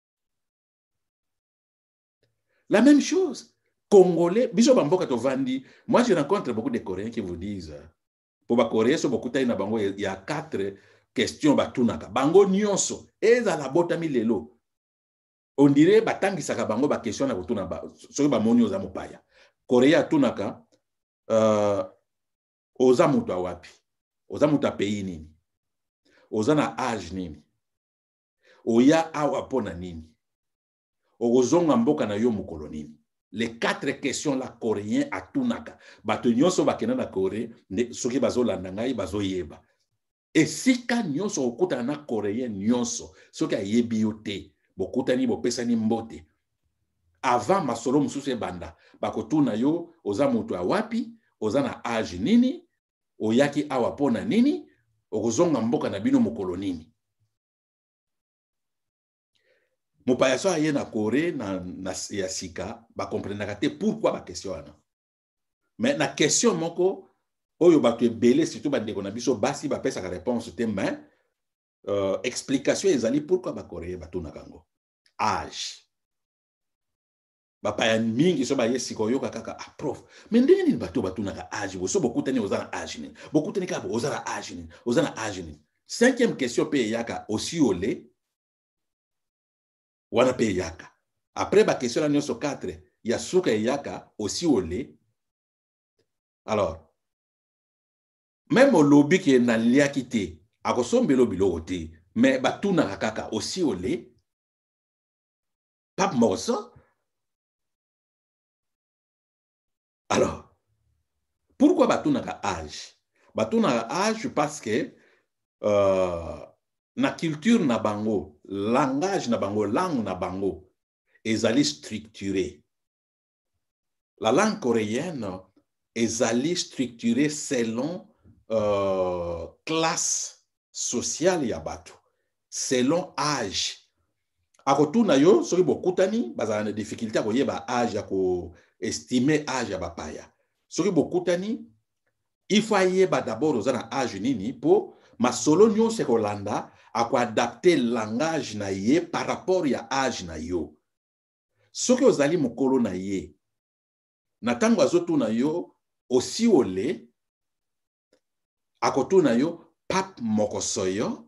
La même chose. Congolais, biso bamboka to vandi. Moi je rencontre beaucoup de Coréens qui vous disent Pour ba Coréen so bokuta na bango il y a 4 questions batunaka. Bango nyonso eza la botami lelo. On dirait batangisaka bango ba question na kotuna ba soki ba moni oza mopaya. Korea tunaka oza mutu wapi? Oza mutu pays nini? Oza na âge nini? Oya awa pona nini? Ozonga mboka na yo mokolo nini? Les 4 questions la coréen atunaka. Bato nyonso bakena na Corée, soki bazolanda ngai bazoyeba. Esika nyonso okuta na coréen nyonso, soki ayebi yo te, bokutani bopesani mbote. Avant masolo mususu ebanda, bakotuna yo oza mutu wapi, oza na âge nini, oyaki awa pona nini, okozonga mboka na bino mokolo nini. Mopaya so aye na Corée na ya sika ba comprendaka te pourquoi ba question wana. Mais na question moko oyo bato ebele surtout ba ndeko na biso basi ba pesa ka réponse te mais explication ezali pourquoi ba Corée batuna kango. Âge. Ba pa mingi so ba yesiko yo kaka prof. Mais ndenge nini bato batuna ka âge bo so bokutani oza na âge nini. Bokutani ka oza na âge nini. Oza na âge nini. 5e question pe yaka aussi olé. Wana pe yaka. Après ba question la nyonso 4, ya suka yaka aussi olé. Alors, même au lobby qui est na liaki te, akosombe lobi lo te, mais batuna kaka aussi olé. Pape Morso. Alors, pourquoi batuna ka âge? Batuna ka âge parce que na culture na bango, langage na bango, langue na bango, ezali structuré. La langue coréenne ezali structuré selon classe sociale ya bato, selon âge. Akotuna yo, soki bokutani, bazala na difficulté à koyeba âge ya ko estimer âge ya bapaya. Soki bokutani, il faut yeba d'abord oza na âge nini po masolo nyonso kolanda ako adapter langage na ye par rapport ya âge na yo. Soki ozali mokolo na ye, na tango azotuna yo aussi olé, akotuna yo pape mokosoyo,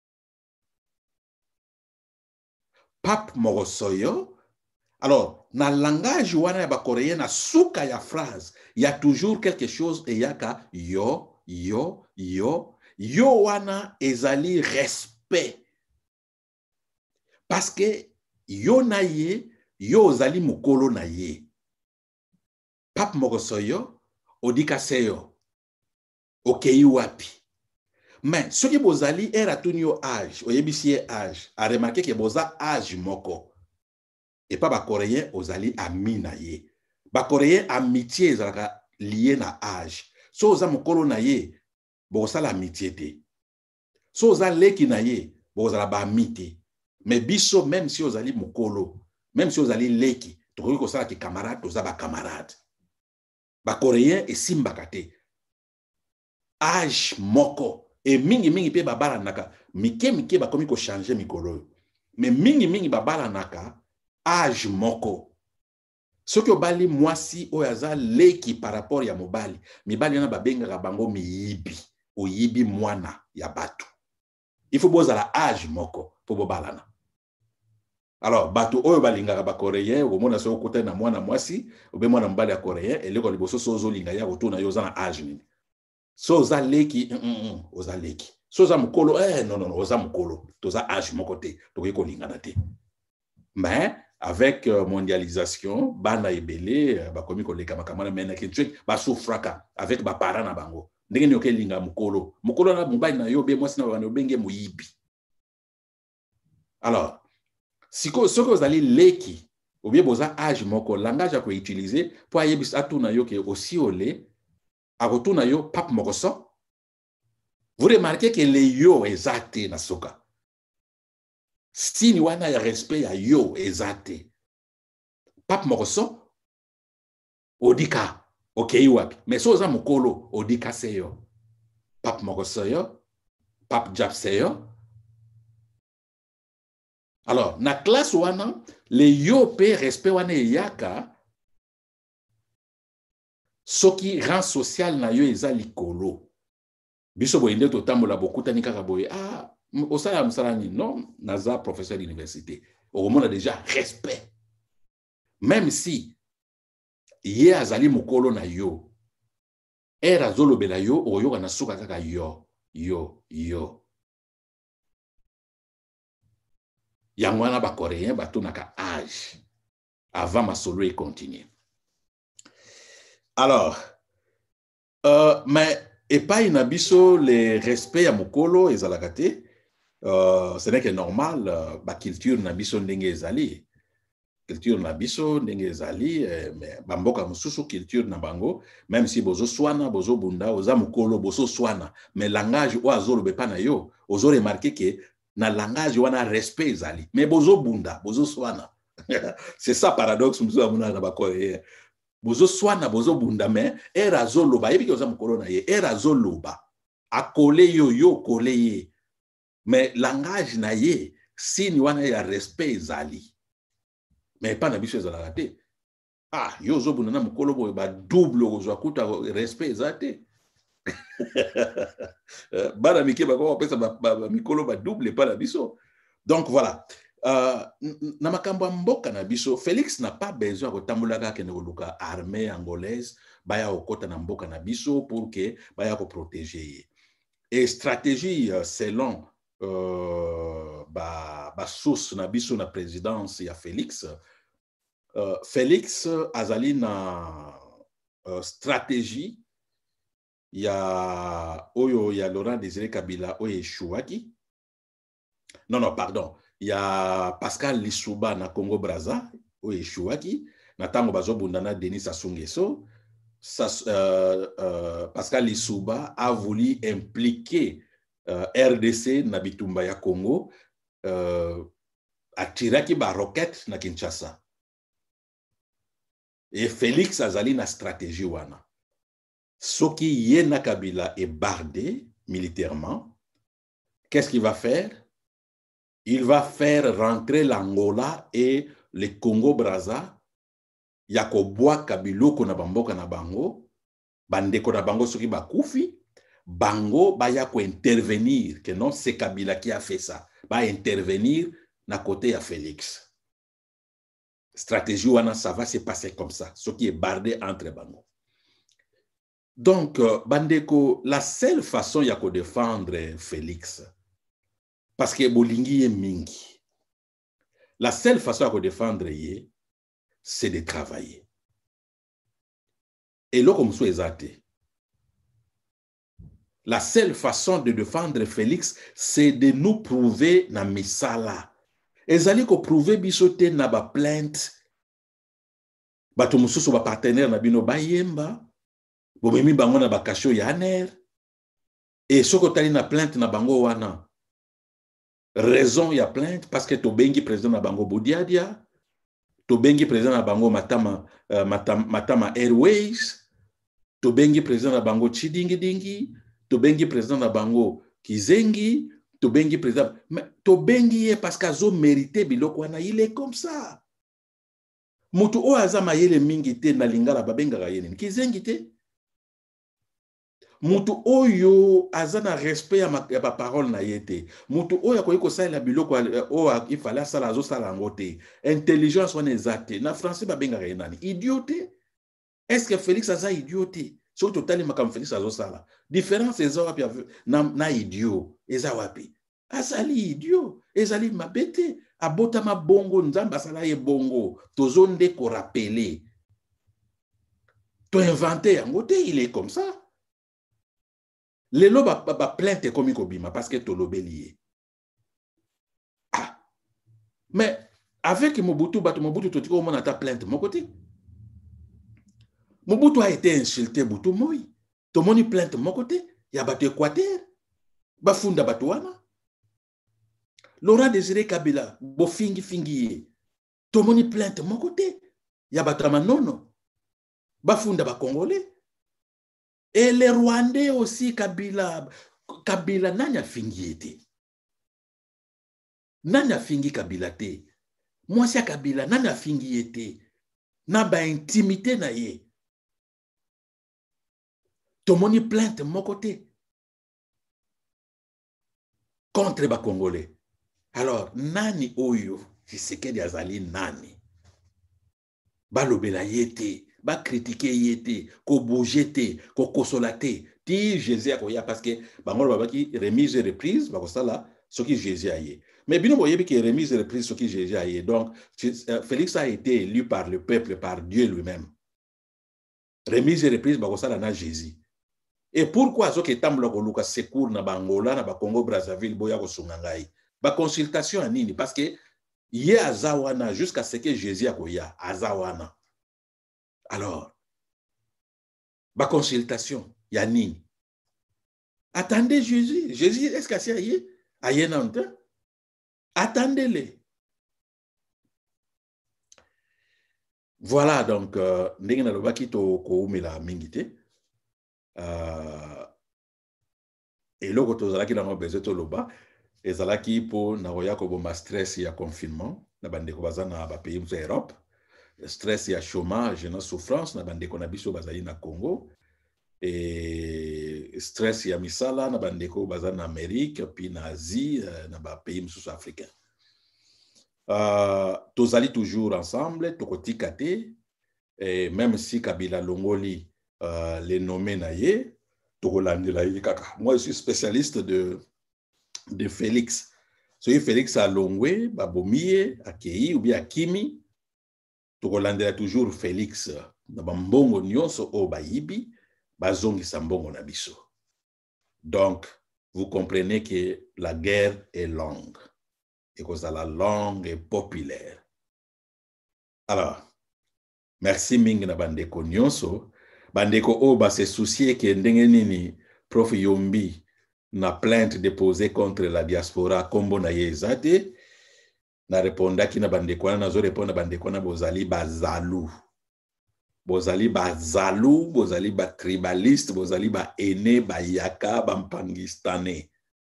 pape mokosoyo. Alors, na langage wana ya ba coréen na suka ya phrase, il y a toujours quelque chose et yaka yo, yo, yo. Yo wana ezali respect. Parce que yo na ye, yo ozali mokolo na ye. Pape mokosoyo, odika seyo. Okei wapi. Mais ce qui bozali era tunyo âge, oyebisi âge, a remarqué que boza âge moko. Et pas ba coréen ozali ami na ye. Ba coréen amitié ezalaka lié na âge. So oza mokolo na ye, bozala amitié te. So oza leki na ye, bozala ba amitié. Mais biso même si ozali mokolo, même si ozali leki, tokoki kosala ki camarade, oza ba camarade. Ba coréen esimbaka te. Âge moko. Et mingi pe babala naka, mike bakomi ko changer mikolo. Mais mingi babala naka, âge moko. Ce que bali mwasi oyaza leki par rapport ya mobali, mibali yana babenga bango miyibi, oyibi mwana ya batu. Il faut bozala âge moko pour bobalana. Alors batu oyo balingaka ba coréen, omona so okota na mwana mwasi, obe mwana mbali ya coréen, eleko liboso sozo linga ya kotuna yo za na âge nini. Soza leki, oza leki. Soza mukolo, non, oza mukolo. Toza âge moko te, toki ko lingana te. Mais avec mondialisation, bana ebele, bakomi ko leka makamana mena kinchwe, ba souffraka avec ba parents na bango. Ndenge nyoke linga mukolo. Mukolo na mobali na yo be mwasi na bana obenge muyibi. Alors, siko soko ozali leki, obie boza âge moko, langage à ko utiliser pour ayebisa atuna yo ke aussi olé. Akotuna yo pape mokoso. Vous remarquez que les yo ezate na soka. Sini wana ya respect ya yo ezate. Pape mokoso odika okei wapi. Mais so za mokolo odika seyo. Pape mokoso yo, pape japse yo. Alors, na classe wana, les yo pe respect wana yaka soki rang social na yo eza likolo. biso boyende totambola bokutani kaka boye ah osala msalani non naza professeur d'université okomona déjà respect même si ye azali mokolo na yo era azolobela yo oyoka na suka kaka yo yango wana bacoréen batonaka âge avant masolo et continuer. Alors mais epai na biso le respect ya mokolo ezalaka te ce n'est que normal ba culture na biso ndenge ezali culture na biso ndenge ezali mais bamboka mosusu culture na bango même si bozo swana bozo bunda oza mokolo bozo swana mais langage o azolobe pa na yo ozo remarquer que na langage wana respect ezali mais bozo bunda bozo swana c'est ça paradoxe musu amuna na bakoye bozo swana bozo bunda mais era zoloba yebi oza mokolo na ye era zoloba akole yo kole ye mais langage na ye signe wana ya respect ezali mais pas na biso ezalaka te ah yo ozobunda na mokolo boye badouble kozwa kuta respect eza te bana mike bakoma kopesa mikolo badouble epa na biso donc voilà na makambo ya mboka na biso Félix n'a pas besoin kotambola kaka kende koluka armée angolaise baya kokota na mboka na biso pour que baya koprotéger ye et stratégie selon source na biso na présidence ya Félix Félix azali na stratégie ya oyo ya Laurent Désiré Kabila oyo échouaki non pardon ya Pascal Lissouba na Congo Brazza oyo échouaki na tango bazobunda na Denis Sassou Nguesso Pascal Lissouba a voulu impliquer RDC na bitumba ya Congo atiraki ba roquette na Kinshasa et Félix azali na stratégie wana soki ye na Kabila est bardé militairement qu'est-ce qu'il va faire? Il va faire rentrer l'Angola et le Congo-Brazza ya kobwa kabiloko na bamboka na bango bandeko na bango soki bakufi bango baya ko intervenir que non c'est Kabila qui a fait ça ba intervenir na côté ya Félix stratégie wana ça va se passer comme ça ce qui est bardé entre bango donc bandeko la seule façon ya ko défendre Félix parce que bolingi ye mingi la seule façon ya ko défendre ye c'est de travailler et là comme ça exacté la seule façon de défendre Félix c'est de nous prouver na misala ezali ko prouver bisote na ba plainte bato mususu ba partenaire na bino bayemba bomemi bango na bakasho ya aner et soko tali na plainte na bango wana raison ya plainte parce que to bengi président na bango Bodiadia to bengi président na bango Matama Airways to bengi président na bango Chidingi Dingi to bengi président na bango Kizengi to bengi président to bengi ye parce qu'azo mérité biloko wana il est comme ça mutu o azama yele mingi te na lingala babengaka yene Kizengi te mutu oyo azana respect ya ba parole na yete mutu oyo akoyi kosala biloko o il fallait sala azo sala ngote intelligence wana ezate na français babengaka yenani idiote est-ce que Félix aza idiote so totali makam Félix azo sala différence eza wapi na idiot eza wapi asali idiot ezali mabete abota mabongo nzamba sala ye bongo tozonde ko rappeler to inventer yango te il est comme ça lelo ba plainte komi kobima parce que tolobeli ah mais avec Mobutu totiko mona ta plainte mon côté Mobutu a été insulté Butu moi to moni plainte mon côté ya bato Équateur bafunda bato wana Laurent Désiré Kabila bo fingi to moni plainte mon côté ya bato manono bafunda ba Congolais. Et les Rwandais aussi, Kabila nanya fingi te. Nanya fingi Kabila te. Moi, c'est Kabila, nanya fingi te. Na ba intimité na ye. Tomoni plainte mon côté. contre les Congolais. Alors, nani oyo, Tshisekedi azali nani? Balobela yete, ba critiquer yete, ko bouger te, ko kosolate, ti Jésus akoya parce que bangolo babaki remise et reprise, bakosala soki Jésus aye. Mais bino boyebi ki remise et reprise soki Jésus aye. Donc Félix a été élu par le peuple, par Dieu lui-même. Remise et reprise bakosala na Jésus. Et pourquoi soki tambla ko luka secours na Bangola na ba Congo Brazzaville boya ko sungangai? Ba consultation à nini parce que Yé azawana jusqu'à ce que Jésus akoya azawana. Alors, ma consultation, yani. Attendez Jésus. Jésus, est-ce que c'est aye? Aye nante? Attendez-le. Voilà, donc, ndenge na lobaki to koumela mingite. Et loko tozalaki na besoin to loba. Ezalaki po na roya ko bomba stress ya confinement. Na bandeko bazana ba pays mu Europe. Stress ya chômage na souffrance na bandeko na biso bazali na Congo. Et stress ya misala na bandeko baza na Amérique puis na Asie na ba pays mususu africain. Tozali toujours ensemble tokotika te et même si Kabila longoli les nommés na ye tokolandela ye kaka. Moi je suis spécialiste de Félix. Soki Félix a longwe babomie akei ou bien akimi tokolandela toujours Félix na bambongo nyonso o bayibi bazongisa mbongo na biso. Donc, vous comprenez que la guerre est longue. Et que ça la longue et populaire. Alors, merci mingi na bandeko nyonso. Bandeko o ba se soucier que ndenge nini Prof Yombi na plainte déposée contre la diaspora kombo na yezate. Na répondaki na bandeko na zo répondre bandeko na bozali bazalu. Bozali ba zalou, bozali ba tribaliste, bozali ba ene, ba yaka, ba mpangistane.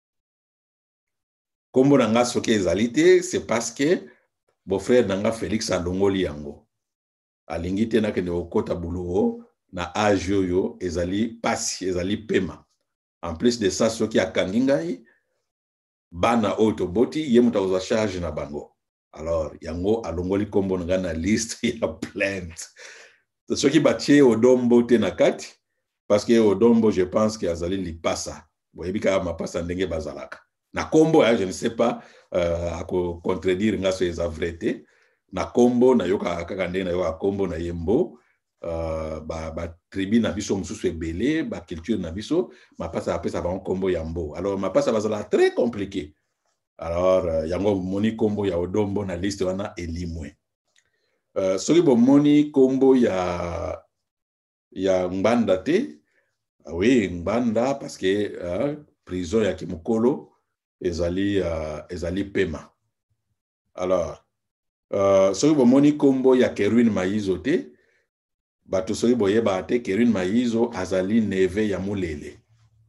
Kombo nanga soke ezalite, c'est parce que bo frère nanga Félix alongoli yango. Alingi te na kende okota buluo na age yo ezali pasi, ezali pema. En plus de ça, soki akangi ngai bana oyo toboti ye muta kozwa charge na bango. Alors yango alongoli kombo nanga na liste ya plainte. Ce qui batie Odombo tenakati, parce que Odombo, je pense qu'il y a zali lipasa. Boyebika mapasa ndenge bazalaka. Na kombo, je ne sais pas, à contredire nga so eza vrete. Na kombo, na yoka kakande na yoka kombo na yembo, ba tribu na biso mususu ebele, ba culture na biso, mapasa apesa ba kombo yambo. Alors mapasa bazala très compliqué. Alors yango moni kombo ya Odombo na liste wana elimwe. Soki bomoni kombo ya Ngbanda te, oui, Ngbanda, parce que prison ya Kimukolo, ezali pema. Alors, soki bomoni kombo ya Kerwin Maizo te, bato soki boyeba te, Kerwin Maizo azali neve ya Mulele.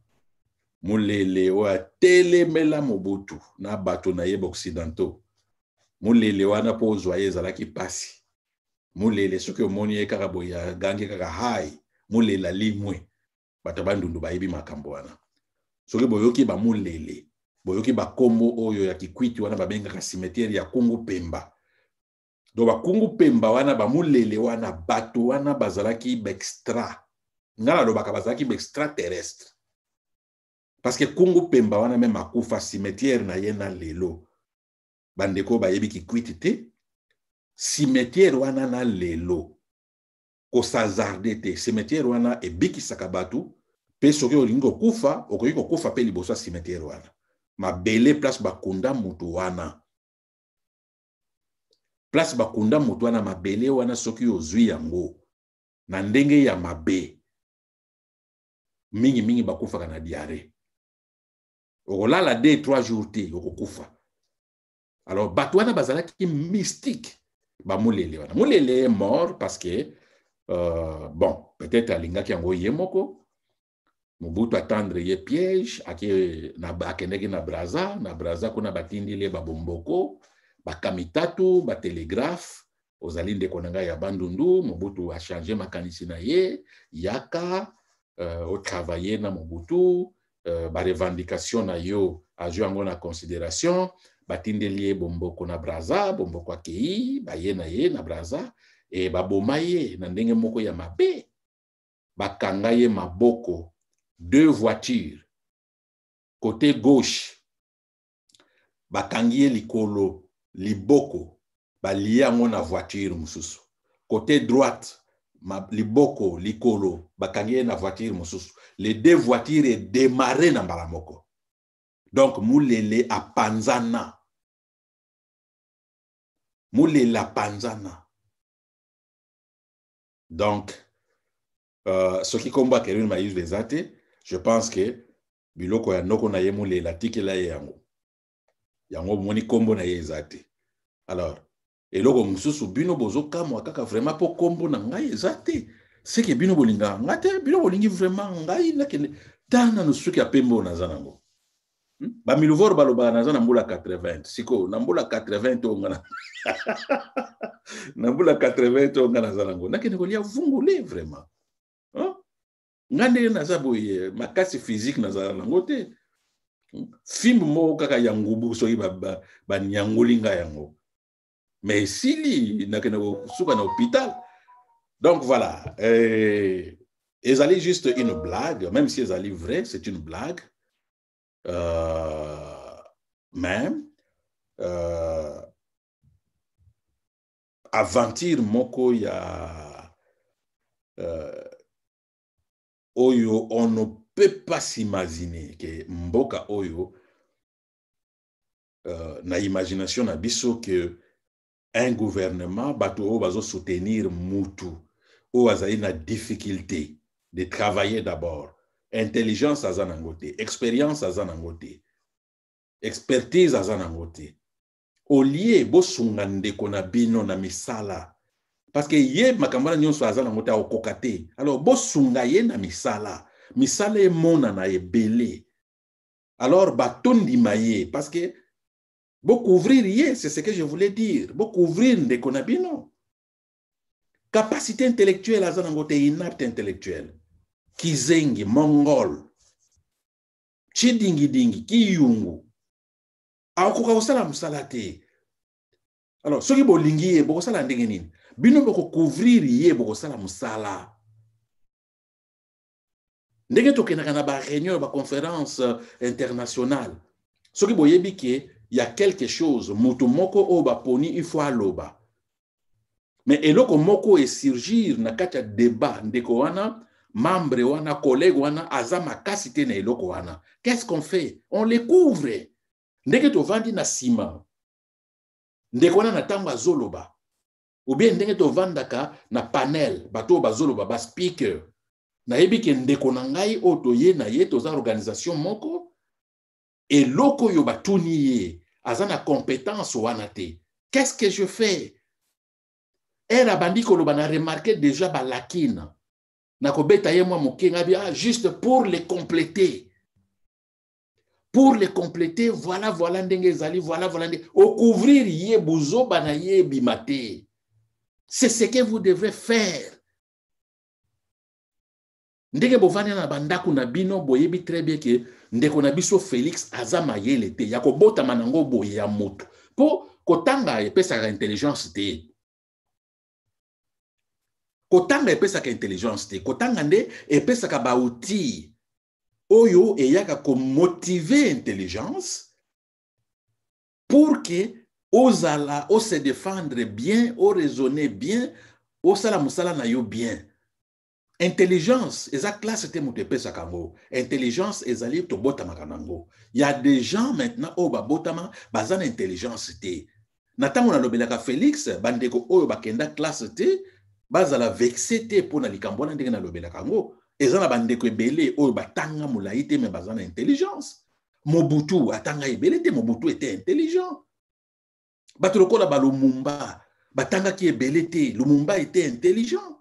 Mulele wa telemela Mobutu, na bato na yeba occidentaux. Mulele wana po ozwa ezalaki pasi. Mulele soki omoni ye kaka boya gange kaka hai mulela limwe bato bandundu bayibi makambo wana soki boyoki ba mulele boyoki ba kombo oyo ya kikwiti wana babengaka cimetière ya Kungu Pemba do ba Kungu Pemba wana ba mulele wana bato wana bazalaki extra ngala do baka bazalaki extra terrestre parce que Kungu Pemba wana même akufa cimetière na yena lelo bandeko bayebi kikwiti te cimetière wana na lelo ko sazarde te cimetière wana ebiki sakabatu pe soki olingo kufa okoki kufa pe liboso cimetière wana mabele place bakunda mutu wana place bakunda mutu wana mabele wana soki ozwi yango na ndenge ya mabe mingi bakufa kana diarrhée okolala 2-3 jours te okokufa. Alors bato wana bazalaki mystique. Mulele wana. Mulele est mort parce que bon, peut-être alingaki yango yemoko. Mobutu attendre ye piège akendeki na Braza kuna batindi le babomboko, bakamitatu, ba télégraphe, ozali ndeko nanga ya bandundu, Mobutu a changé makanisi na ye, yaka, au travailler na Mobutu, ba revendication na yo ajo yango na considération batindeli bomboko na Brazza bomboko akei baye na ye na Brazza e baboma ye na ndenge moko ya mabe bakanga ye maboko 2 voitures côté gauche bakangi ye likolo liboko balie yango na voiture mususu côté droite liboko likolo bakangi ye na voiture mususu les 2 voitures est démarré na mbala moko donc mulele apanzana mulela panzana donc ce qui combat Kerin Maïs les athées je pense que biloko ya noko na ye mulela tikela ye yango moni kombo na ye ezate alors eloko mususu bino bozo kamwa kaka vraiment po kombo na ngai ezate c'est que bino bolinga ngate bino bolingi vraiment ngai na kende tana no suki apembo na zanango ba miluvor baloba na zana mbula 80 siko na mbula 80 ongana na mbula 80 ongana zanango na kende kolia vungule vraiment ngande na zaboye makasi physique na zanango te film mo kaka ya ngubu soki ba nyangolinga yango mais sili na kende suka na hôpital donc voilà ezali juste une blague même si ezali vrai c'est une blague même aventure moko ya oyo on ne peut pas s'imaginer que mboka oyo na imagination na biso que un gouvernement bato oyo bazo soutenir mutu oyo azali na difficulté de travailler d'abord intelligence aza nango te expérience aza nango te expertise aza nango te olie bosunga ndeko na bino na misala parce que ye makambo nyonso aza nango te akokoka te alors bosunga ye na misala emona na ebele alors batondima ye parce que couvrir ye c'est ce que je voulais dire couvrir ndeko na bino capacité intellectuelle aza nango te inapte intellectuelle Kizengi, Mongol, Chidingi, Kiyungu, akoka kosala musala te. Alors, soki bolingi ye bokosala ndenge nini? Bino boko couvrir ye bokosala musala. Ndenge tokendaka na ba réunion ba conférence internationale. Soki boyebi ke y a quelque chose mutu moko o ba poni il faut aloba. Mais eloko moko e surgir na kati ya débat ndeko wana membre wana collègue wana azama kasite na eloko wana. Qu'est-ce qu'on fait? On les couvre. Ndenge to vandi na sima. Ndeko wana na tamba zoloba. Ou bien ndenge to vandaka na panel bato bazoloba ba speaker. Na yebi ke ndeko na ngai oto ye na ye to za organisation moko eloko yo batuni ye azana compétence wana te. Qu'est-ce que je fais? Era bandi koloba na remarqué déjà ba lakine. Nakobeta ye mwa mokenga bia juste pour les compléter. Pour les compléter, voilà ndenge ezali, voilà ndenge. Au couvrir ye buzo bana ye bimate. C'est ce que vous devez faire. Ndenge bovani na bandaku na bino boyebi très bien que ndeko na biso Félix azama yele te. Ya kobota manango boye ya moto. Po kotanga epesaka intelligence te. Kotanga epesaka intelligence te. Kotanga nde epesaka ba outil. Oyo eyaka ko motiver intelligence pour que ozala o se défendre bien, o raisonner bien, o sala musala na yo bien. Intelligence, eza classe te moto epesaka ngo. Intelligence ezali to botama kanango. Il y a des gens maintenant o ba botama bazana intelligence te. Na tango na lobelaka Félix bandeko oyo bakenda classe te bazala vexé te pona likambo na ndenge na lobelaka ngo. Ezana bandeko ebele oyo batanga mulai te me bazana intelligence. Mobutu atanga ebele te, Mobutu était intelligent. Bato lokola ba Lumumba batanga ki ebele te, Lumumba était intelligent.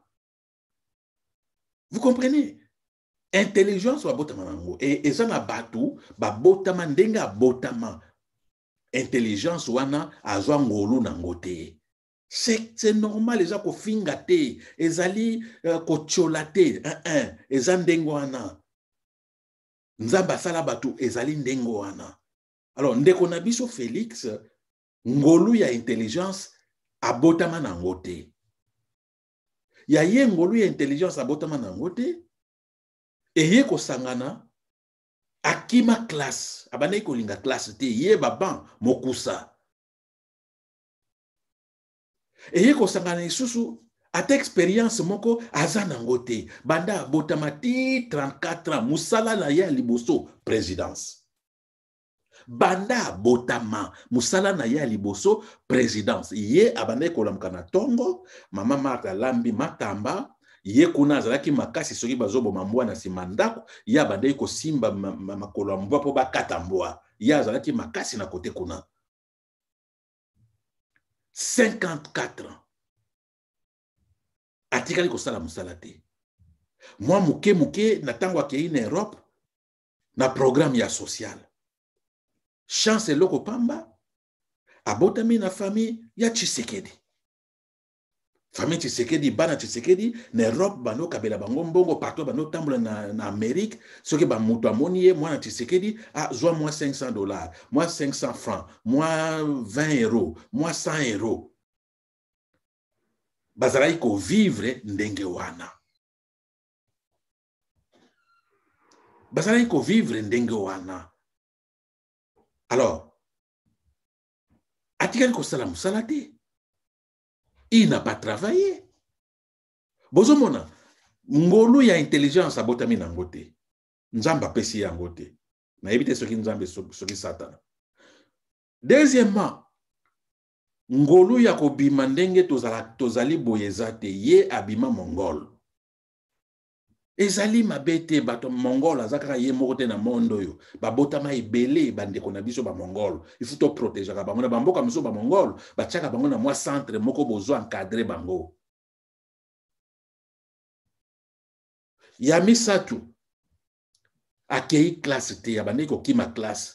Vous comprenez? Intelligence wa botama nango et ezana batu ba botama ndenga botama. Intelligence wana azwa ngolu nango te. C'est normal, eza ko finga te, ezali ko chola te, eza ndengo wana. nzamba sala batu ezali ndengo wana. Alors ndeko na biso Félix ngolu ya intelligence abotama na ngote. Ya ye ngolu ya intelligence abotama na ngote. Eye ko sangana akima classe. Abane ko linga classe te ye baban mokusa. Eye ko sangana isusu ata expérience moko azana ngote. Banda abotama ti 34 ans musala na ye liboso présidence. Banda botama musala na ya liboso présidence ye abande kolamka na tongo mama Martha lambi matamba ye kuna azalaki makasi soki bazobo mambwa na sima ndako ye abande ko simba makolo mbwa po bakata mbwa ye azalaki makasi na kote kuna 54 ans atikali kosala musala te mwa muke na tango akei na Europe na programme ya social. Chance loko pamba abotami na famille ya Tshisekedi. Famille Tshisekedi bana Tshisekedi na Europe bano kabela bango mbongo partout bano tambola na Amérique soki ba mutu amoni ye mwana Tshisekedi zwa moi $500, moi 500 francs, moi 20 euros, moi 100 euros. Bazalaki ko vivre ndenge wana. Bazalaki ko vivre ndenge wana. Alors, atikali kosala musala te. Il n'a pas travaillé. Bozomona, ngolu ya intelligence abotami na ngote. Nzamba pesi ya ngote. Na ebite soki nzambe soki satana. Deuxièmement, ngolu ya kobima ndenge tozali boyezate ye abima mongol. Ezali mabete bato mongol azakaka ye mokote na mondo yo. Babotama ebele bandeko na biso ba mongol. Il faut to protéger ka bango na bamboka miso ba mongol, ba tchaka bango na mwa centre moko bozo encadrer bango. Ya misatu akei classe te ya bandeko kima classe.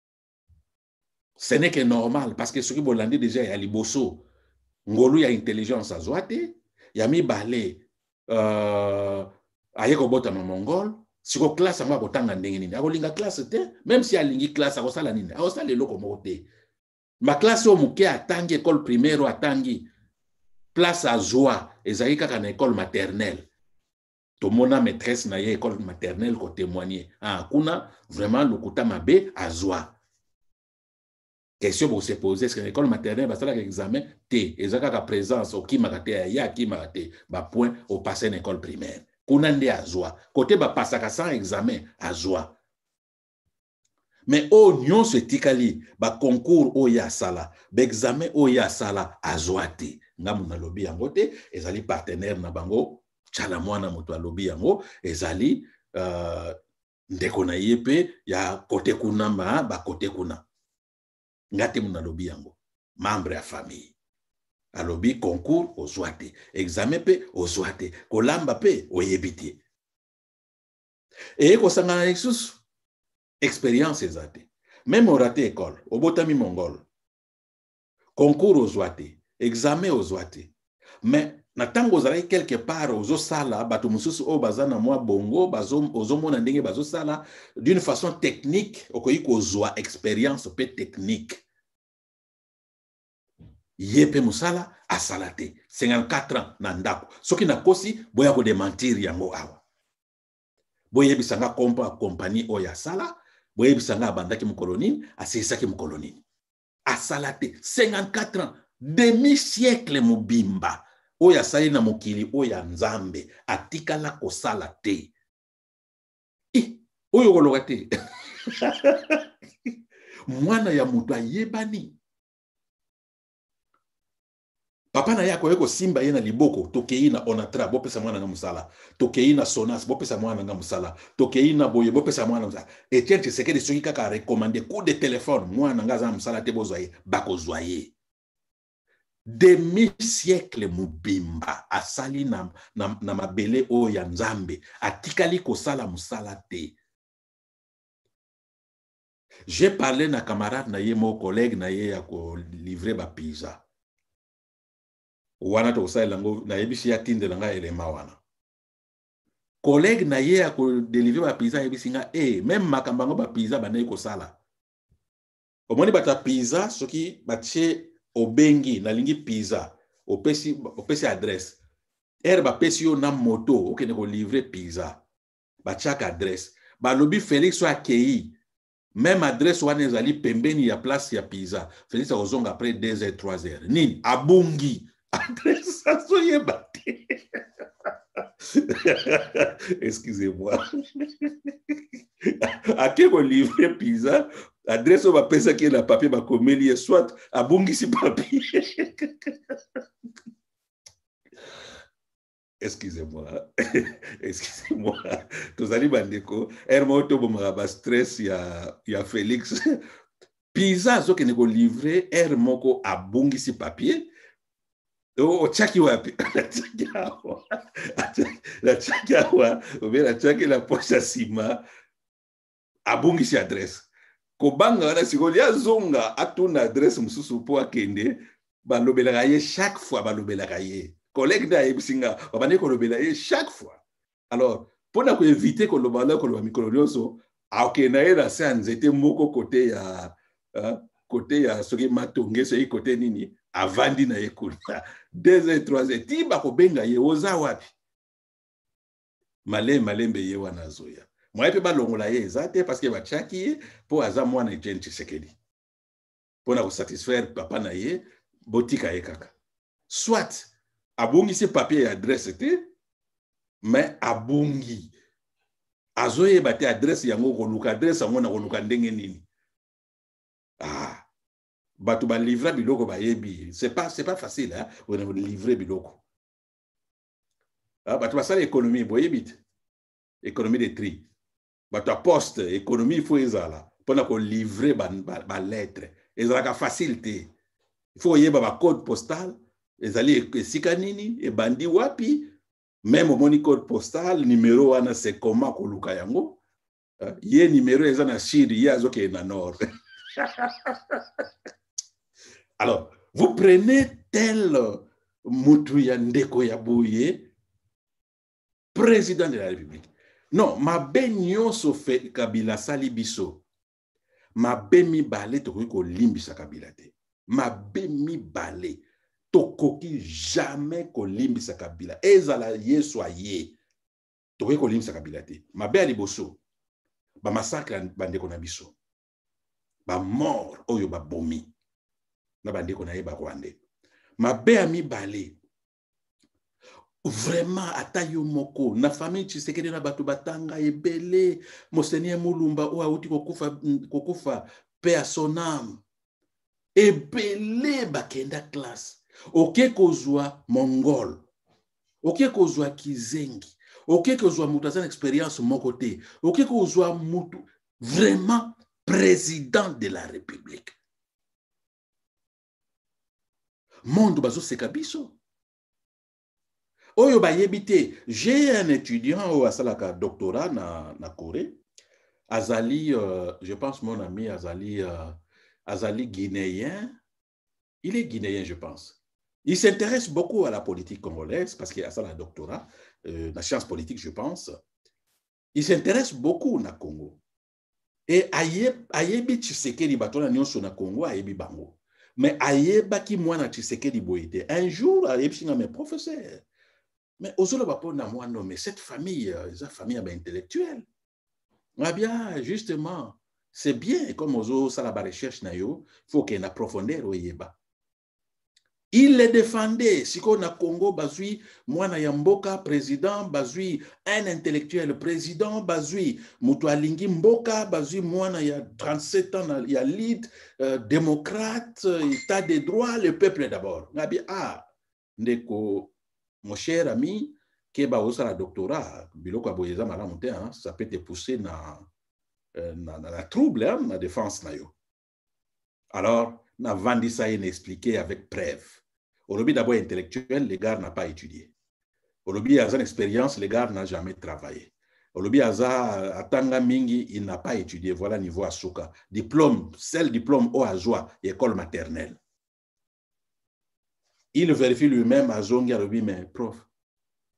Ce n'est que normal parce que ce qui bolandi déjà ya liboso ngolu ya intelligence azwate ya mibale ayeko bota ma mongol siko classe ngo akotanga ndenge nini akolinga classe te même si alingi classe akosala nini akosala eloko moko te ma classe o muke atangi école primaire atangi place azwa ezali kaka na école maternelle tomona maîtresse na ye école maternelle ko témoigner kuna vraiment lokuta mabe azwa. Question pour se poser, est-ce que l'école maternelle va faire l'examen? T. Et ça, la présence au kimate, ya kimate, ba point au passé une école primaire. Kunande azwa. Côté ba passaka sans examen azwa. Mais au nyon se tikali, ba concours o ya sala, ba examen o ya sala azwa te. Ngamu na lobby yango te, ezali partenaire na bango, chala mwana moto lobby yango, ezali ndeko na yepe ya côté kuna ba côté kuna. Ngate muna lobi yango membre ya famille alobi concours ozwate examen pe ozwate kolamba pe oyebite ko sangana lisusu expérience ezate même orate école obotami mongol concours ozwate examen ozwate mais na tango ozalaki quelque part ozosala bato mosusu oyo baza na mwa bongo ozomona ndenge bazosala d'une façon technique okoki kozwa expérience pe technique yepe musala asala te 54 ans na ndako soki na kosi boya ko démentir yango awa boyebisanga kompa compagnie oya sala boyebisanga abandaki mukoloni asisaki mukoloni asala te 54 ans demi siècle mobimba oya sali na mokili oya nzambe atikala kosala te oyo koloka te mwana ya mutu ayebani papa na yako yeko simba ye na liboko tokei na onatra bopesa mwana nga musala tokei na sonas bopesa mwana nga musala tokei na boye bopesa mwana musala Etienne Tshisekedi soki kaka recommander coup de téléphone mwana nga za musala te bozwaye bakozwaye demi siècle mubimba asali na mabele o ya nzambe atikali kosala musala te. J'ai parlé na camarade na ye mon collègue na ye ya ko livrer ba pizza wana to sa lango na yebisi ya tinde nga elema wana collègue na ye a ko délivrer ba pizza ebisinga même makambango ba pizza banayi ko sala omoni bata pizza soki batie obengi nalingi pizza opesi adresse ba pesi yo na moto okende ko livrer pizza batiaka adresse balobi Félix so akei même adresse wana ezali pembeni ya place ya pizza Félix akozonga après 2 heures 3 heures nini abungi adresse azoyeba te excusez-moi ake kolivre pizza adresse oyo bapesaki ye na papier bakomeli ye soit abungisi papier excusez-moi excusez-moi tozali bandeko moko tobomaka bastress ya Félix pizza azokende kolivre moko abungisi papier otiaki wapi natiaki awa obe natiaki na poche ya nsima abungisi adresse kobanga wana sikoyo yazonga atuna adresse mosusu mpo akende balobelaka ye chaque fois balobelaka ye collègue nde ayebisinga babandi kolobela ye chaque fois alors mpona koevite koloba mikolo nyonso akende ye na se ya nzete moko kote ya soki matonge soki kote nini avandi na ye kuna 2 heures 3 heures ti bakobenga ye oza wapi malembe ye wana azoya mwaye mpe balongola ye eza te parce que batiaki ye mpo aza mwana Etienne Tshisekedi mpona kosatisfaire papa na ye botika ye kaka soit abungisi papier ya adresse te mais abungi azoyeba te adresse yango koluka adresse yango na koluka ndenge nini bato balivra biloko bayebi c'est pas facile on livrer biloko bato basala économie boyebi te économie de tri bato poste économie il faut ezala mpona kolivre balettre ezalaka facile te il faut oyeba bacode postal ezali esika nini ebandi wapi même omoni code postal numéro wana c'est comment koluka yango ye numéro eza na sud ye azokende na nord alors vous prenez tel mutu ya ndeko ya boye président de la République non mabe nyonso fe Kabila sali biso mabe mibale tokoki kolimbisa Kabila te mabe mibale tokoki jamais kolimbisa Kabila ezala yesu aye tokoki kolimbisa Kabila te mabe ya liboso bamassacre bandeko na biso bamort oyo babomi na bandeko na ye barwandais mabe ya mibale vraiment ata yo moko na famille Tshisekedi na bato batanga ebele Monseigneur Mulumba o auti kokufa paix à son âme ebele bakenda classe oke kozwa mongol oke kozwa kizengi oke kozwa mutu aza na expérience moko te oke kozwa mutu vraiment président de la République monde bazoseka biso oyo bayebi te. J'ai un étudiant au asalaka doctorat na Corée azali je pense mon ami azali guinéen, il est guinéen je pense. Il s'intéresse beaucoup à la politique congolaise parce qu'il a ça la doctorat la science politique je pense. Il s'intéresse beaucoup na Congo et ayebi Tshisekedi batona nyonso na Congo ayebi bango mais ayebaki mwana Tshisekedi boyete un jour ayebsinga mes professeurs. Mais mais cette famille, c'est une famille intellectuelle. Ah bien, justement, c'est bien, comme Ozo Salaba recherche, il faut qu'il y ait une profondeur au Yéba. Il les défendait. Si on a Congo, Bazui, Mwana Yamboka, président, Bazui, un intellectuel, président, Bazui, Moutoualingi Mboka, Bazui, Mwana, il y a 37 ans, il y a lead, démocrate, état de droit, le peuple d'abord. Ah, Ndeko. Mon cher ami, qui est au doctorat, ça peut te pousser dans la trouble, dans la défense. Alors, on a vendu ça et expliqué avec preuve. Au lobby d'abord intellectuel, les gars n'ont pas étudié. Au lobby a une expérience, les gars n'ont jamais travaillé. Au lobby a Tanga Mingi, il n'a pas étudié. Voilà niveau Asuka. Diplôme, seul diplôme au Azoua, école maternelle. Il vérifie lui-même à Zongi, mais prof,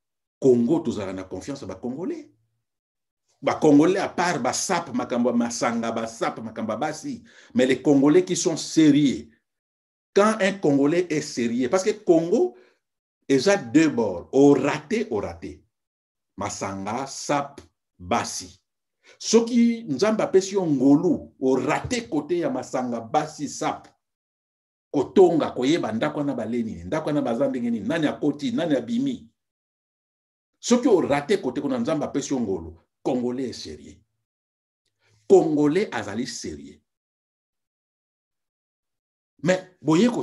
Congo, tous avons confiance dans les Congolais. Les Congolais, à part les sap, makamba masanga, les sap, makamba basi. Mais les Congolais qui sont sérieux. Quand un Congolais est sérieux, parce que Congo, il y a deux bords, au raté, masanga, sap, basi. Ceux qui nous ont appelé ngolu, au raté côté ya masanga, basi, sap. Kotonga, koyeba, ndakwa na baleni, ndakwa na bazandengeni, nani akoti, nani abimi. Ceux qui ont raté côté qu'on a nous ont appelé ngolu, Congolais est sérieux. Congolais azali sérieux. Mais,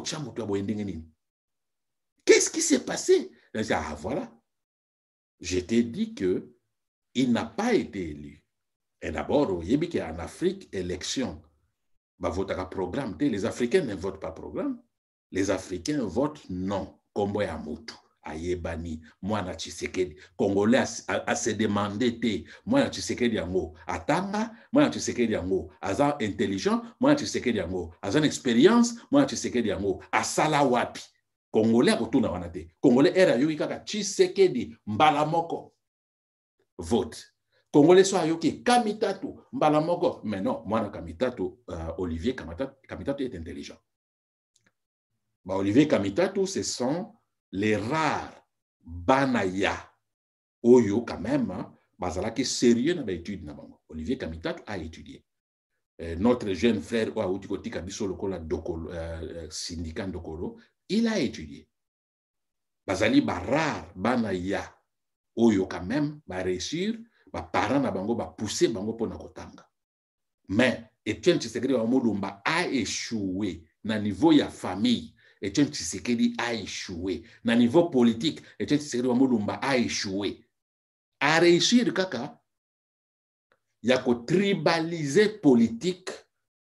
qu'est-ce qui s'est passé? Ah, voilà. Je t'ai dit qu'il n'a pas été élu. Et d'abord, en Afrique, élection, programme. Les Africains ne votent pas programme. Les Africains votent non. Kombo ya mutu. Ayebani, Mwana Tshisekedi. Congolais a se demandé, Mwana Tshisekedi yango. Atanga, Mwana Tshisekedi yango. Aza intelligent, Mwana Tshisekedi yango. Aza expérience, Mwana Tshisekedi yango. Asala wapi. Congolais akotuna wanate. Congolais era yoki kaka Tshisekedi mbala moko. Vote. Congolais so ayoki Kamitatu mbala moko. Mais non, Mwana Kamitatu, Olivier Kamitatu est intelligent. Olivier Kamitatu, ce sont les rares banaya oyo quand même bazala qui sérieux dans l'étude na bango. Olivier Kamitatu a étudié. Notre jeune frère Outikoti Kabiso lokola Dokolo syndicat Dokolo, il a étudié. Bazali ba rare banaya oyo quand même ba réussir, ba parents na bango ba pousser bango pona kotanga. Mais Etienne Tshisekedi wa Mulumba a échoué na niveau ya famille. Etienne Tshisekedi a échoué. Na niveau politique, Etienne Tshisekedi wa Mulumba a échoué. A réussir kaka, ya ko tribaliser politique,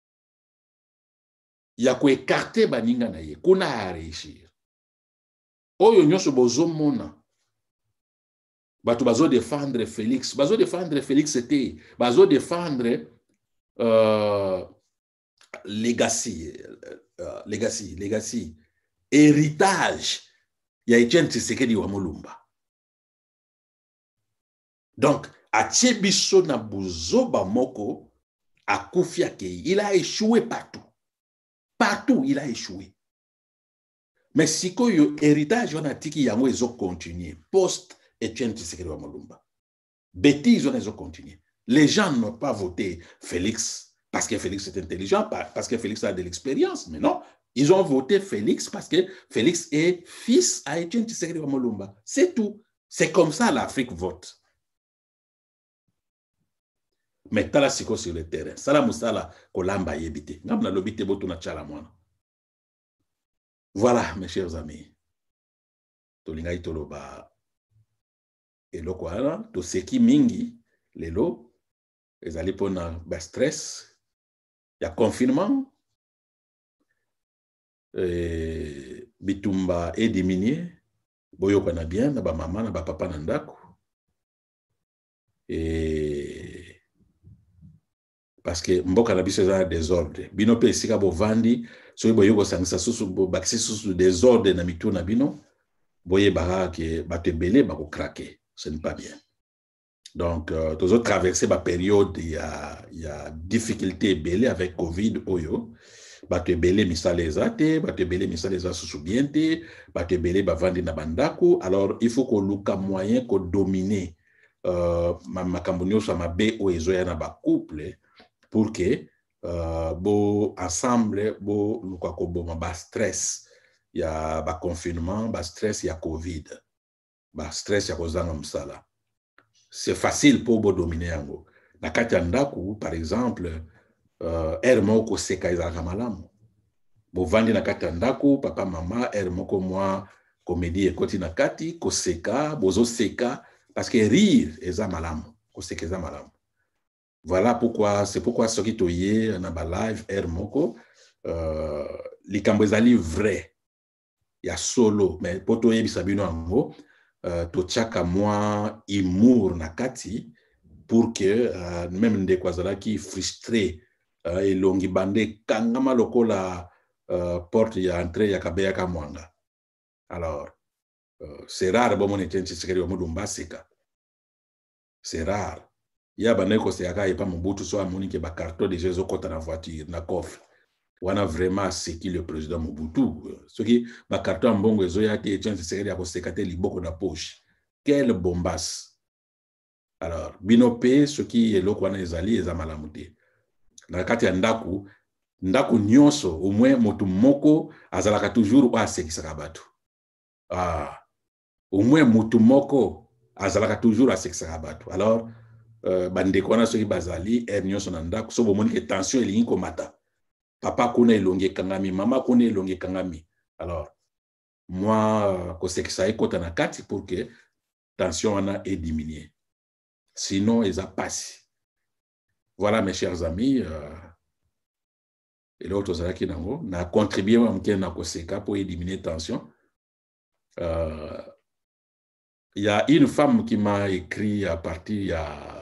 ya ko écarter baninga na ye. Kuna a réussir. Oyo nyonso bozo mona. Bato bazo défendre Félix. Bazo défendre Félix c'était. Bazo défendre legacy. Héritage, il y a Etienne Tshisekedi wa Mulumba. Donc, à Tchebiso na Buzoba Moko, à Koufiake, il a échoué partout. Partout, il a échoué. Mais si le héritage, on a dit qu'il y a un continué. Post Etienne Tshisekedi wa Mulumba. Bêtise, on a continué. Les gens n'ont pas voté Félix parce que Félix est intelligent, parce que Félix a de l'expérience, mais non. Ils ont voté Félix parce que Félix est fils à Etienne Tshisekedi wa Mulumba. C'est tout. C'est comme ça l'Afrique vote. Mais tala siko sur le terrain. Sala musala kolamba yebite. Ngamna lobite botu na chala mwana. Voilà, mes chers amis. Tolingai toloba eloko wana, to seki mingi lelo ezali pona ba stress ya confinement. Bitumba est diminué, boyoka na bien, na ba maman, na ba papa na ndako. Et parce que mboka na biso za désordre. Bino pe sika bo vandi, so boyoko sangisa susu bo bakisi susu désordre na mitu na bino, boye bara ke bato belé ba ko craquer. Ce n'est pas bien. Donc tous autres traverser ba période il y a difficulté belé avec Covid oyo. Bato ebele misala ezate, bato ebele misala eza susu bien te, bato ebele bavandi na bandako. Alors il faut ko luka moyen ko dominer makambo nyonso mabe o ezoya na ba couple pour que bo ensemble bo luka ko boma ba stress ya ba confinement, ba stress ya Covid, ba stress ya kozanga msala. C'est facile pour bo dominer yango. Na kati ya ndako par exemple moko seka ezalaka malamu. Bovandi na kati ya ndako, papa mama, moko mwa comédie ekoti na kati, koseka, bozo seka, parce que rire eza malamu, koseka eza malamu. Voilà pourquoi, c'est pourquoi soki toye na ba live moko, likambo ezali vrai, ya solo, mais po toyebisa bino yango, totiaka mwa humour na kati, pour que même ndeko azalaki frustré, elongi bande kangama lokola porte ya entrée ya kabeya kamwanga. Alors C'est rare bon mon Etienne Tshisekedi au Mudumba seka. C'est rare. Il y a baneko c'est aka et pas mon bout so amoni ke ba carton de Jésus kota na voiture na coffre. Wana vraiment c'est qui le président Mobutu. Ce qui ba carton mbongo ezo ya te Etienne Tshisekedi ako sekate liboko na poche. Quelle bombasse. Alors binope ce qui est loko wana ezali ezamalamuté. Na kati ya ndaku nyonso au moins motu moko azalaka toujours wa sekisaka batu. Ah, au moins motu moko azalaka toujours sekisaka batu. Alors bandeko wana soki bazali nyonso na ndaku so bomoni ke tension elingi komata. Papa kuna elonge kangami, mama kuna elonge kangami. Alors moi kosekisa ekota na kati pour que tension wana est diminuée. Sinon ils a passé. Voilà mes chers amis, et l'autre Zalaki Nango, n'a contribué à na koseka pour diminuer la tension. Il y a une femme qui m'a écrit à partir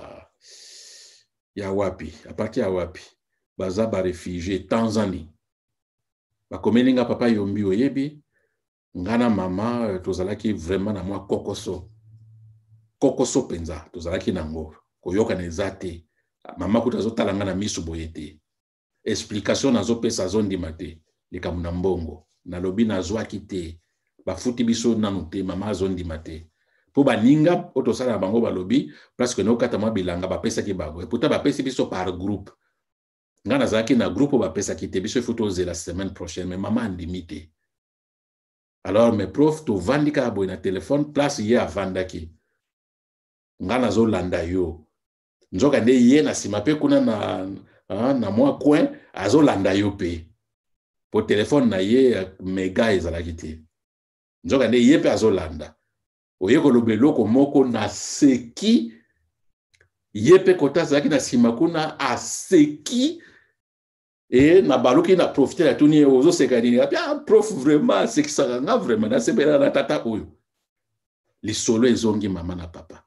ya wapi, à partir ya wapi, baza ba réfugié Tanzanie. Ba komelinga papa yombi oyebi, ngana mama tozalaki vraiment na moi kokoso penza, tozalaki nango, koyoka nezate. Mama kutazo talanga na misu boyete. Explication nazo pesa zondi mate. Likamu na mbongo. Na lobi na zwaki te. Bafuti biso nanote mama zondi mate. Po ba ninga otosala na bango balobi parce que no kata mwa bilanga ba pesa ki bango. Et pourtant ba pesa biso par groupe. Nga nazaki na groupe ba pesa ki te biso futo ze la semaine prochaine mais maman andimite. Alors mes profs to vandika boy na téléphone place hier à vandaki. Nga nazo landa yo. Nzoka nde ye na sima pe kuna na mwa coin azo landa yo pe. Po téléphone na ye mega ezalaki te. Nzoka nde ye pe azo landa. Oye kolobe loko moko na seki ye pe kota zaki na sima kuna a seki et na baluki na profiter la tuni ozo sekani. Ah prof vraiment c'est que ça nga vraiment na sebela na tata oyo. Li solo ezongi mama na papa.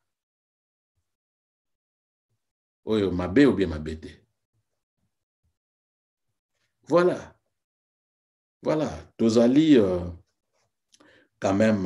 Oyo mabe ou bien mabete. Voilà. Voilà. Tozali quand même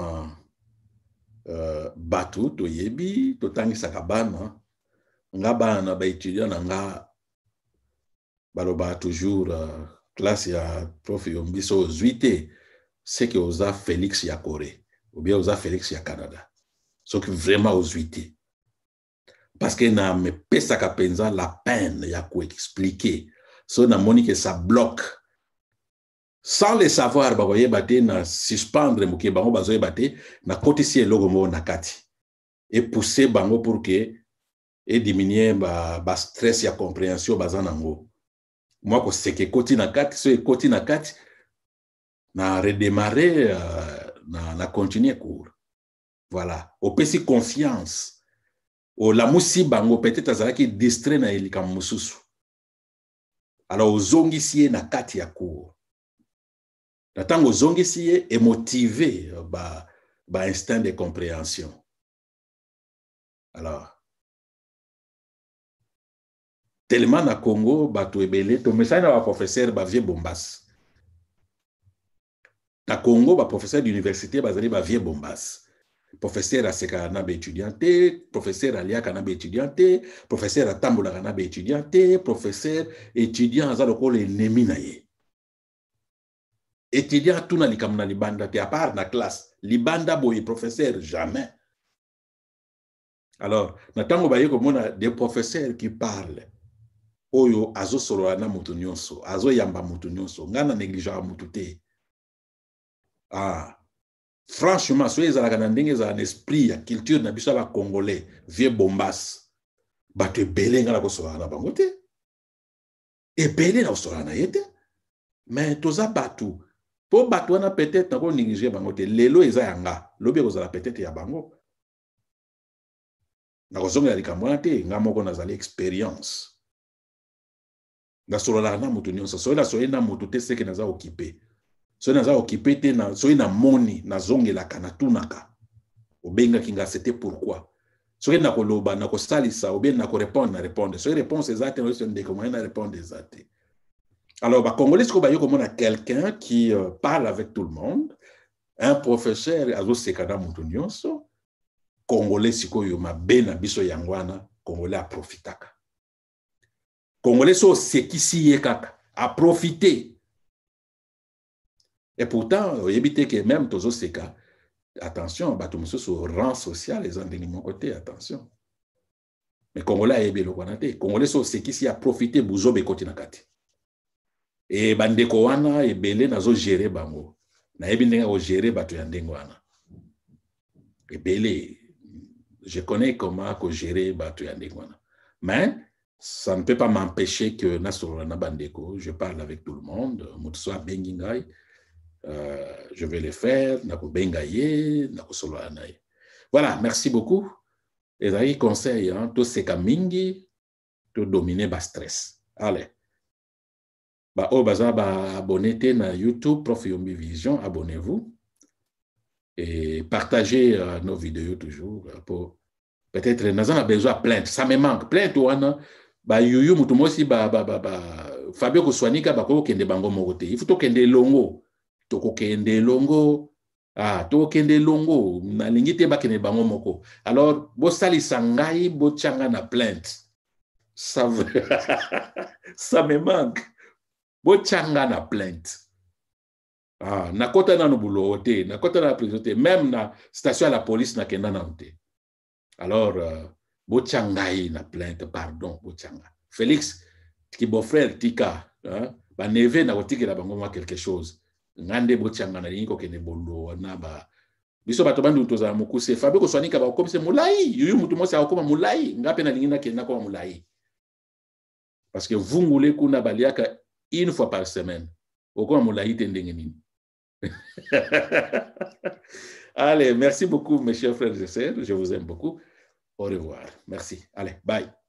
batu toyebi totangi sakabana nga bana ba étudiant nga baloba toujours classe ya prof yombiso zuite c'est que oza Félix ya Corée ou bien oza Félix ya Canada. Ce qui vraiment ozuite. Parce que na me pesa kapenza la peine ya ko expliquer. So na moni que ça bloque. Sans le savoir ba koye bate na suspendre muke bango bazoye bate na koti si elogo mo na kati. Et pousser bango pour que et diminuer ba stress ya compréhension bazanango. Moi ko seke koti na kati so e koti na kati na redémarrer na continuer cours. Voilà, opesi confiance. O la musi bango peut-être azalaki distrait na elika mususu. Alors ozongi siye na kati ya cours. Na tango ozongi siye et motivé ba instinct de compréhension. Alors tellement na Congo bato ebele to message na professeur ba vie bombasse. Na Congo ba professeur d'université bazali ba vie bombasse. Professeur aseka na be étudianté, professeur aliaka na be étudianté, professeur atambola na be étudianté, professeur étudiant azaloko le ennemi na ye. Étudiant tout na likamuna libanda te à part na classe, libanda boye professeur jamais. Alors, na tango ba yeko mona des professeurs qui parlent oyo azo solo na mutu nyonso, azo yamba mutu nyonso, ngana négligeant mutu te. Ah, franchement, soyez ezalaka na ndenge za esprit ya culture na biso ba congolais, vieux bombasse. Ba te belé ngala ko solo na bango te. Et belé na solo na yete. Mais toza batu. Po batu wana peut-être na ko négliger bango te. Lelo eza yanga, lobi ko zala peut-être ya bango. Na ko zonga likambo na te, nga moko nazali expérience. Na solo na mutu nyonso, soyez na mutu te seke naza occupé. Soyez naza occupé te na soyez na moni na zongela kana tunaka. Obenga kinga c'était pourquoi. Soyez na koloba na ko salisa, ou bien na ko répondre na répondre. Soyez réponse exacte no se ndeko moyen na répondre exacte. Alors ba congolais ko ba yo comme on a quelqu'un qui parle avec tout le monde, un professeur azoseka na mutu nyonso, Congolais sikoyo mabe na biso yangwana, Congolais a profitaka. Congolais so sekisi ye kaka, a profité. Et pourtant, évitez que même tozo seka, attention, batumso sur rang social, les gens de mon côté, attention. Mais Congolais a yebe le kwanate, Congolais so sekisi a profité buzo bekoti nakati. Et bandeko wana e belé nazo gérer bango. Na yebi ndenga o gérer batu ya ndengo wana. Et belé, je connais comment gérer batu ya ndengo wana. Mais ça ne peut pas m'empêcher que na bandeko, je parle avec tout le monde, mutsoa bengingai, je vais le faire, na ko bengaye, na ko solo anaye. Voilà, merci beaucoup. Et ça conseil hein, tout ce kamingi, tout dominer ba stress. Allez. Ba o baza ba abonné na YouTube Prof Yombi Vision, abonnez-vous et partagez nos vidéos toujours pour peut-être nous avons besoin de plainte, ça me manque plainte wana ba yuyu mutu mosi ba Fabio Koswanika ba ko kende bango mokote il faut to kende longo to ko kende longo to kende longo na lingite ba kende bango moko alors bo sali sangai bo changa na plainte ça ça me manque. Bochanga na plainte. Na kota na nobulo te, na kota na prison te, même na station à la police na kenda na te. Alors, bochanga na plainte, pardon, bochanga. Félix, qui beau frère Tika, ba neve na otiki la bango quelque chose. Ngande bochanga na linko kene bolo na ba. Biso bato bandu toza mukuse, Fabio Koswanika ba komse mulai, yuyu mutu mosi akoma mulai, ngape na lingina kena koma mulai. Parce que vous voulez kuna baliaka une fois par semaine. Allez, merci beaucoup, mes chers frères et sœurs. Je vous aime beaucoup. Au revoir. Merci. Allez, bye.